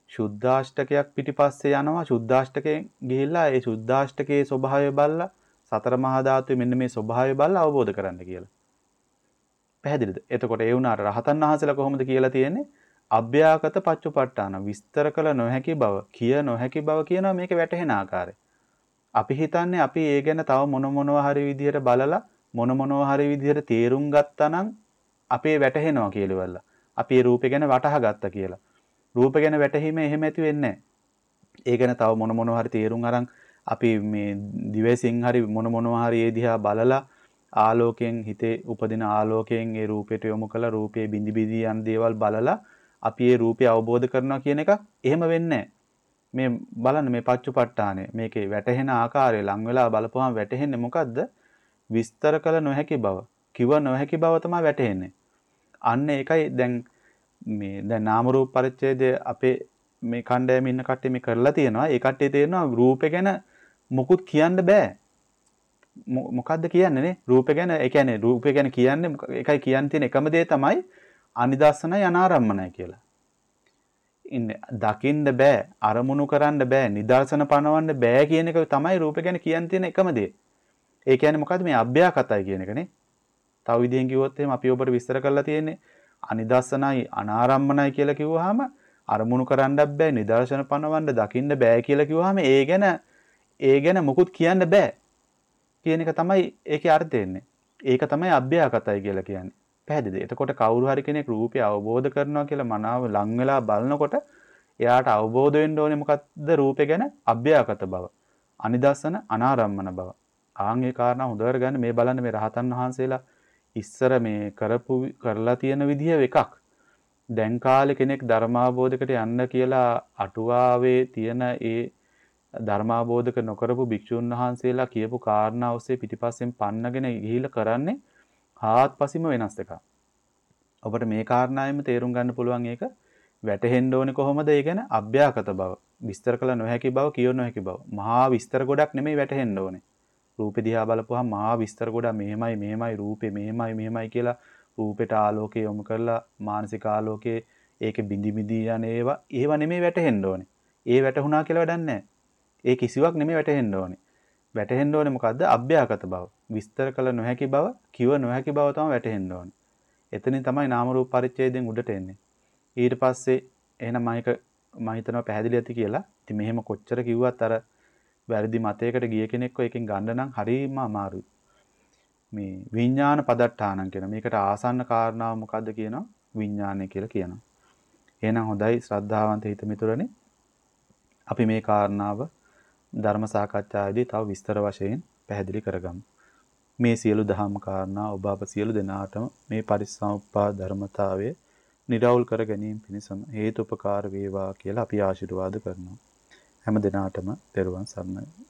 සුද්ධාෂ්ටකයක් පිටිපස්සේ යනවා. සුද්ධාෂ්ටකයෙන් ගිහිල්ලා ඒ සුද්ධාෂ්ටකයේ ස්වභාවය බලලා සතර මහා ධාතුවේ මෙන්න මේ ස්වභාවය බලලා අවබෝධ කරන්න කියලා. පැහැදිලිද? එතකොට ඒ වුණාට රහතන් වහන්සේලා කොහොමද කියලා තියෙන්නේ? අභ්‍යාගත පච්චුපට්ඨාන විස්තර කළ නොහැකි බව, කිය නොහැකි බව කියනවා මේක වැටහෙන ආකාරය. අපි හිතන්නේ අපි ඒ ගැන තව මොන මොනවා හරි විදිහට බලලා මොන මොනවා හරි විදිහට තේරුම් ගත්තා නම් අපේ වැටහෙනවා කියලා වල්ලා. අපි ඒ රූපේ ගැන වටහා ගත්තා කියලා. රූප ගැන වැටහීම එහෙම ඇති වෙන්නේ නැහැ. ඒ ගැන තව මොන මොනවා හරි තේරුම් අරන් අපි මේ දිවසින් හරි මොන මොනවා හරි ඒ දිහා බලලා ආලෝකයෙන් හිතේ උපදින ආලෝකයෙන් ඒ රූපයට යොමු කළ රූපයේ බිඳි බිඳි යන දේවල් බලලා අපි ඒ රූපය අවබෝධ කරනවා කියන එක එහෙම වෙන්නේ මේ බලන්න මේ පච්චුපට්ඨානය මේකේ වැටහෙන ආකාරය ලං වෙලා බලපුවම වැටහෙන්නේ මොකද්ද? විස්තර කළ නොහැකි බව, කිව නොහැකි බව තමයි වැටහෙන්නේ. අන්න ඒකයි දැන් මේ දැන් නාම රූප පරිච්ඡේදය අපේ මේ කණ්ඩායමේ ඉන්න කට්ටිය මේ කරලා තියෙනවා. ඒ කට්ටිය තේරෙනවා රූපේ ගැන මොකුත් කියන්න බෑ. මොකද්ද කියන්නේ නේ? රූපේ ගැන ඒ කියන්නේ රූපේ ගැන කියන්නේ ඒකයි කියන්න තියෙන එකම දේ තමයි අනිදස්සනයි අනාරම්මනයි කියලා. ඉන්නේ දකින්න බෑ, අරමුණු කරන්න බෑ, නිදර්ශන පනවන්න බෑ කියන එක තමයි රූපේ ගැන කියන්න තියෙන එකම දේ. ඒ කියන්නේ මොකද්ද මේ අභ්‍යාකතයි කියන එකනේ. තව විදිහෙන් කිව්වොත් එහෙම අපි ඔබට විස්තර කරලා තියෙන්නේ අනිදස්සනයි අනාරම්මනයි කියලා කිව්වහම අරමුණු කරන්නත් බෑ, නිදර්ශන පනවන්න දකින්න බෑ කියලා කිව්වහම ඒ ගැන ඒ ගැන මොකුත් කියන්න බෑ කියන එක තමයි ඒකේ අර්ථය එන්නේ. ඒක තමයි අභ්‍යාකතයි කියලා කියන්නේ. පැහැදිලිද? එතකොට කවුරු හරි කෙනෙක් රූපය අවබෝධ කරනවා කියලා මනාව ලං වෙලා බලනකොට එයාට අවබෝධ වෙන්න ඕනේ මොකද්ද රූපය ගැන? අභ්‍යාකත බව. අනිදස්සන අනාරම්මන බව. ආන් ඒ කාරණා හොඳට ගන්න මේ බලන්න මේ රහතන් වහන්සේලා ඉස්සර මේ කරපු කරලා තියෙන විදිය එකක්. දැන් කාලේ කෙනෙක් ධර්මාබෝධයකට යන්න කියලා අටුවාවේ තියෙන ඒ ධර්මාබෝධක නොකරපු භික්ෂුන් වහන්සේලා කියපු කාරණා ඔස්සේ පිටිපස්සෙන් පන්නගෙන ගිහිල්ලා කරන්නේ හාත්පසින්ම වෙනස් එකක්. ඔබට මේ කාරණාවෙම තේරුම් ගන්න පුළුවන් ඒක වැටහෙන්න ඕනේ කොහොමද? ඒ කියන්නේ අභ්‍යාකත බව, විස්තර කළ නොහැකි බව, කිය නොහැකි බව. මහා විස්තර ගොඩක් නෙමෙයි වැටහෙන්න ඕනේ. රූපේ දිහා බලපුවහම මහා විස්තර ගොඩක් මෙහෙමයි මෙහෙමයි රූපේ මෙහෙමයි මෙහෙමයි කියලා රූපෙට ආලෝකය යොමු කරලා මානසික ආලෝකයේ ඒකේ බිඳි බිඳි යන ඒවා ඒව නෙමෙයි වැටහෙන්න ඕනේ. ඒ වැටුණා කියලා වැඩක් නැහැ. ඒ කිසිවක් නෙමෙයි වැටහෙන්න ඕනේ. වැටහෙන්න ඕනේ මොකද්ද? අභ්‍යාගත බව. විස්තර කළ නොහැකි බව, කිව නොහැකි බව තමයි වැටහෙන්න ඕනේ. එතනින් තමයි නාම රූප පරිච්ඡේදයෙන් උඩට එන්නේ. ඊට පස්සේ එහෙනම් මම එක මම හිතනවා පැහැදිලි ඇති කියලා. ඉතින් මෙහෙම කොච්චර කිව්වත් අර වැරදි මතයකට ගිය කෙනෙක්ව එකෙන් ගන්න නම් හරිම අමාරුයි. මේ විඥාන පදට්ඨානං කියන මේකට ආසන්න කාරණාව මොකද්ද කියනවා? විඥානය කියලා කියනවා. එහෙනම් හොඳයි ශ්‍රද්ධාවන්ත හිත මිතුරනේ. අපි මේ කාරණාව ධර්ම සාකච්ඡාවේදී තව විස්තර වශයෙන් පැහැදිලි කරගමු. මේ සියලු දහම් කාරණා ඔබ අප සියලු දෙනාටම මේ පරිසම්පාද ධර්මතාවය නිරවුල් කර ගැනීම පිණිසම හේතුපකාර වේවා කියලා අපි ආශිර්වාද කරනවා. හැම දිනාටම පෙරවන් සරණයි.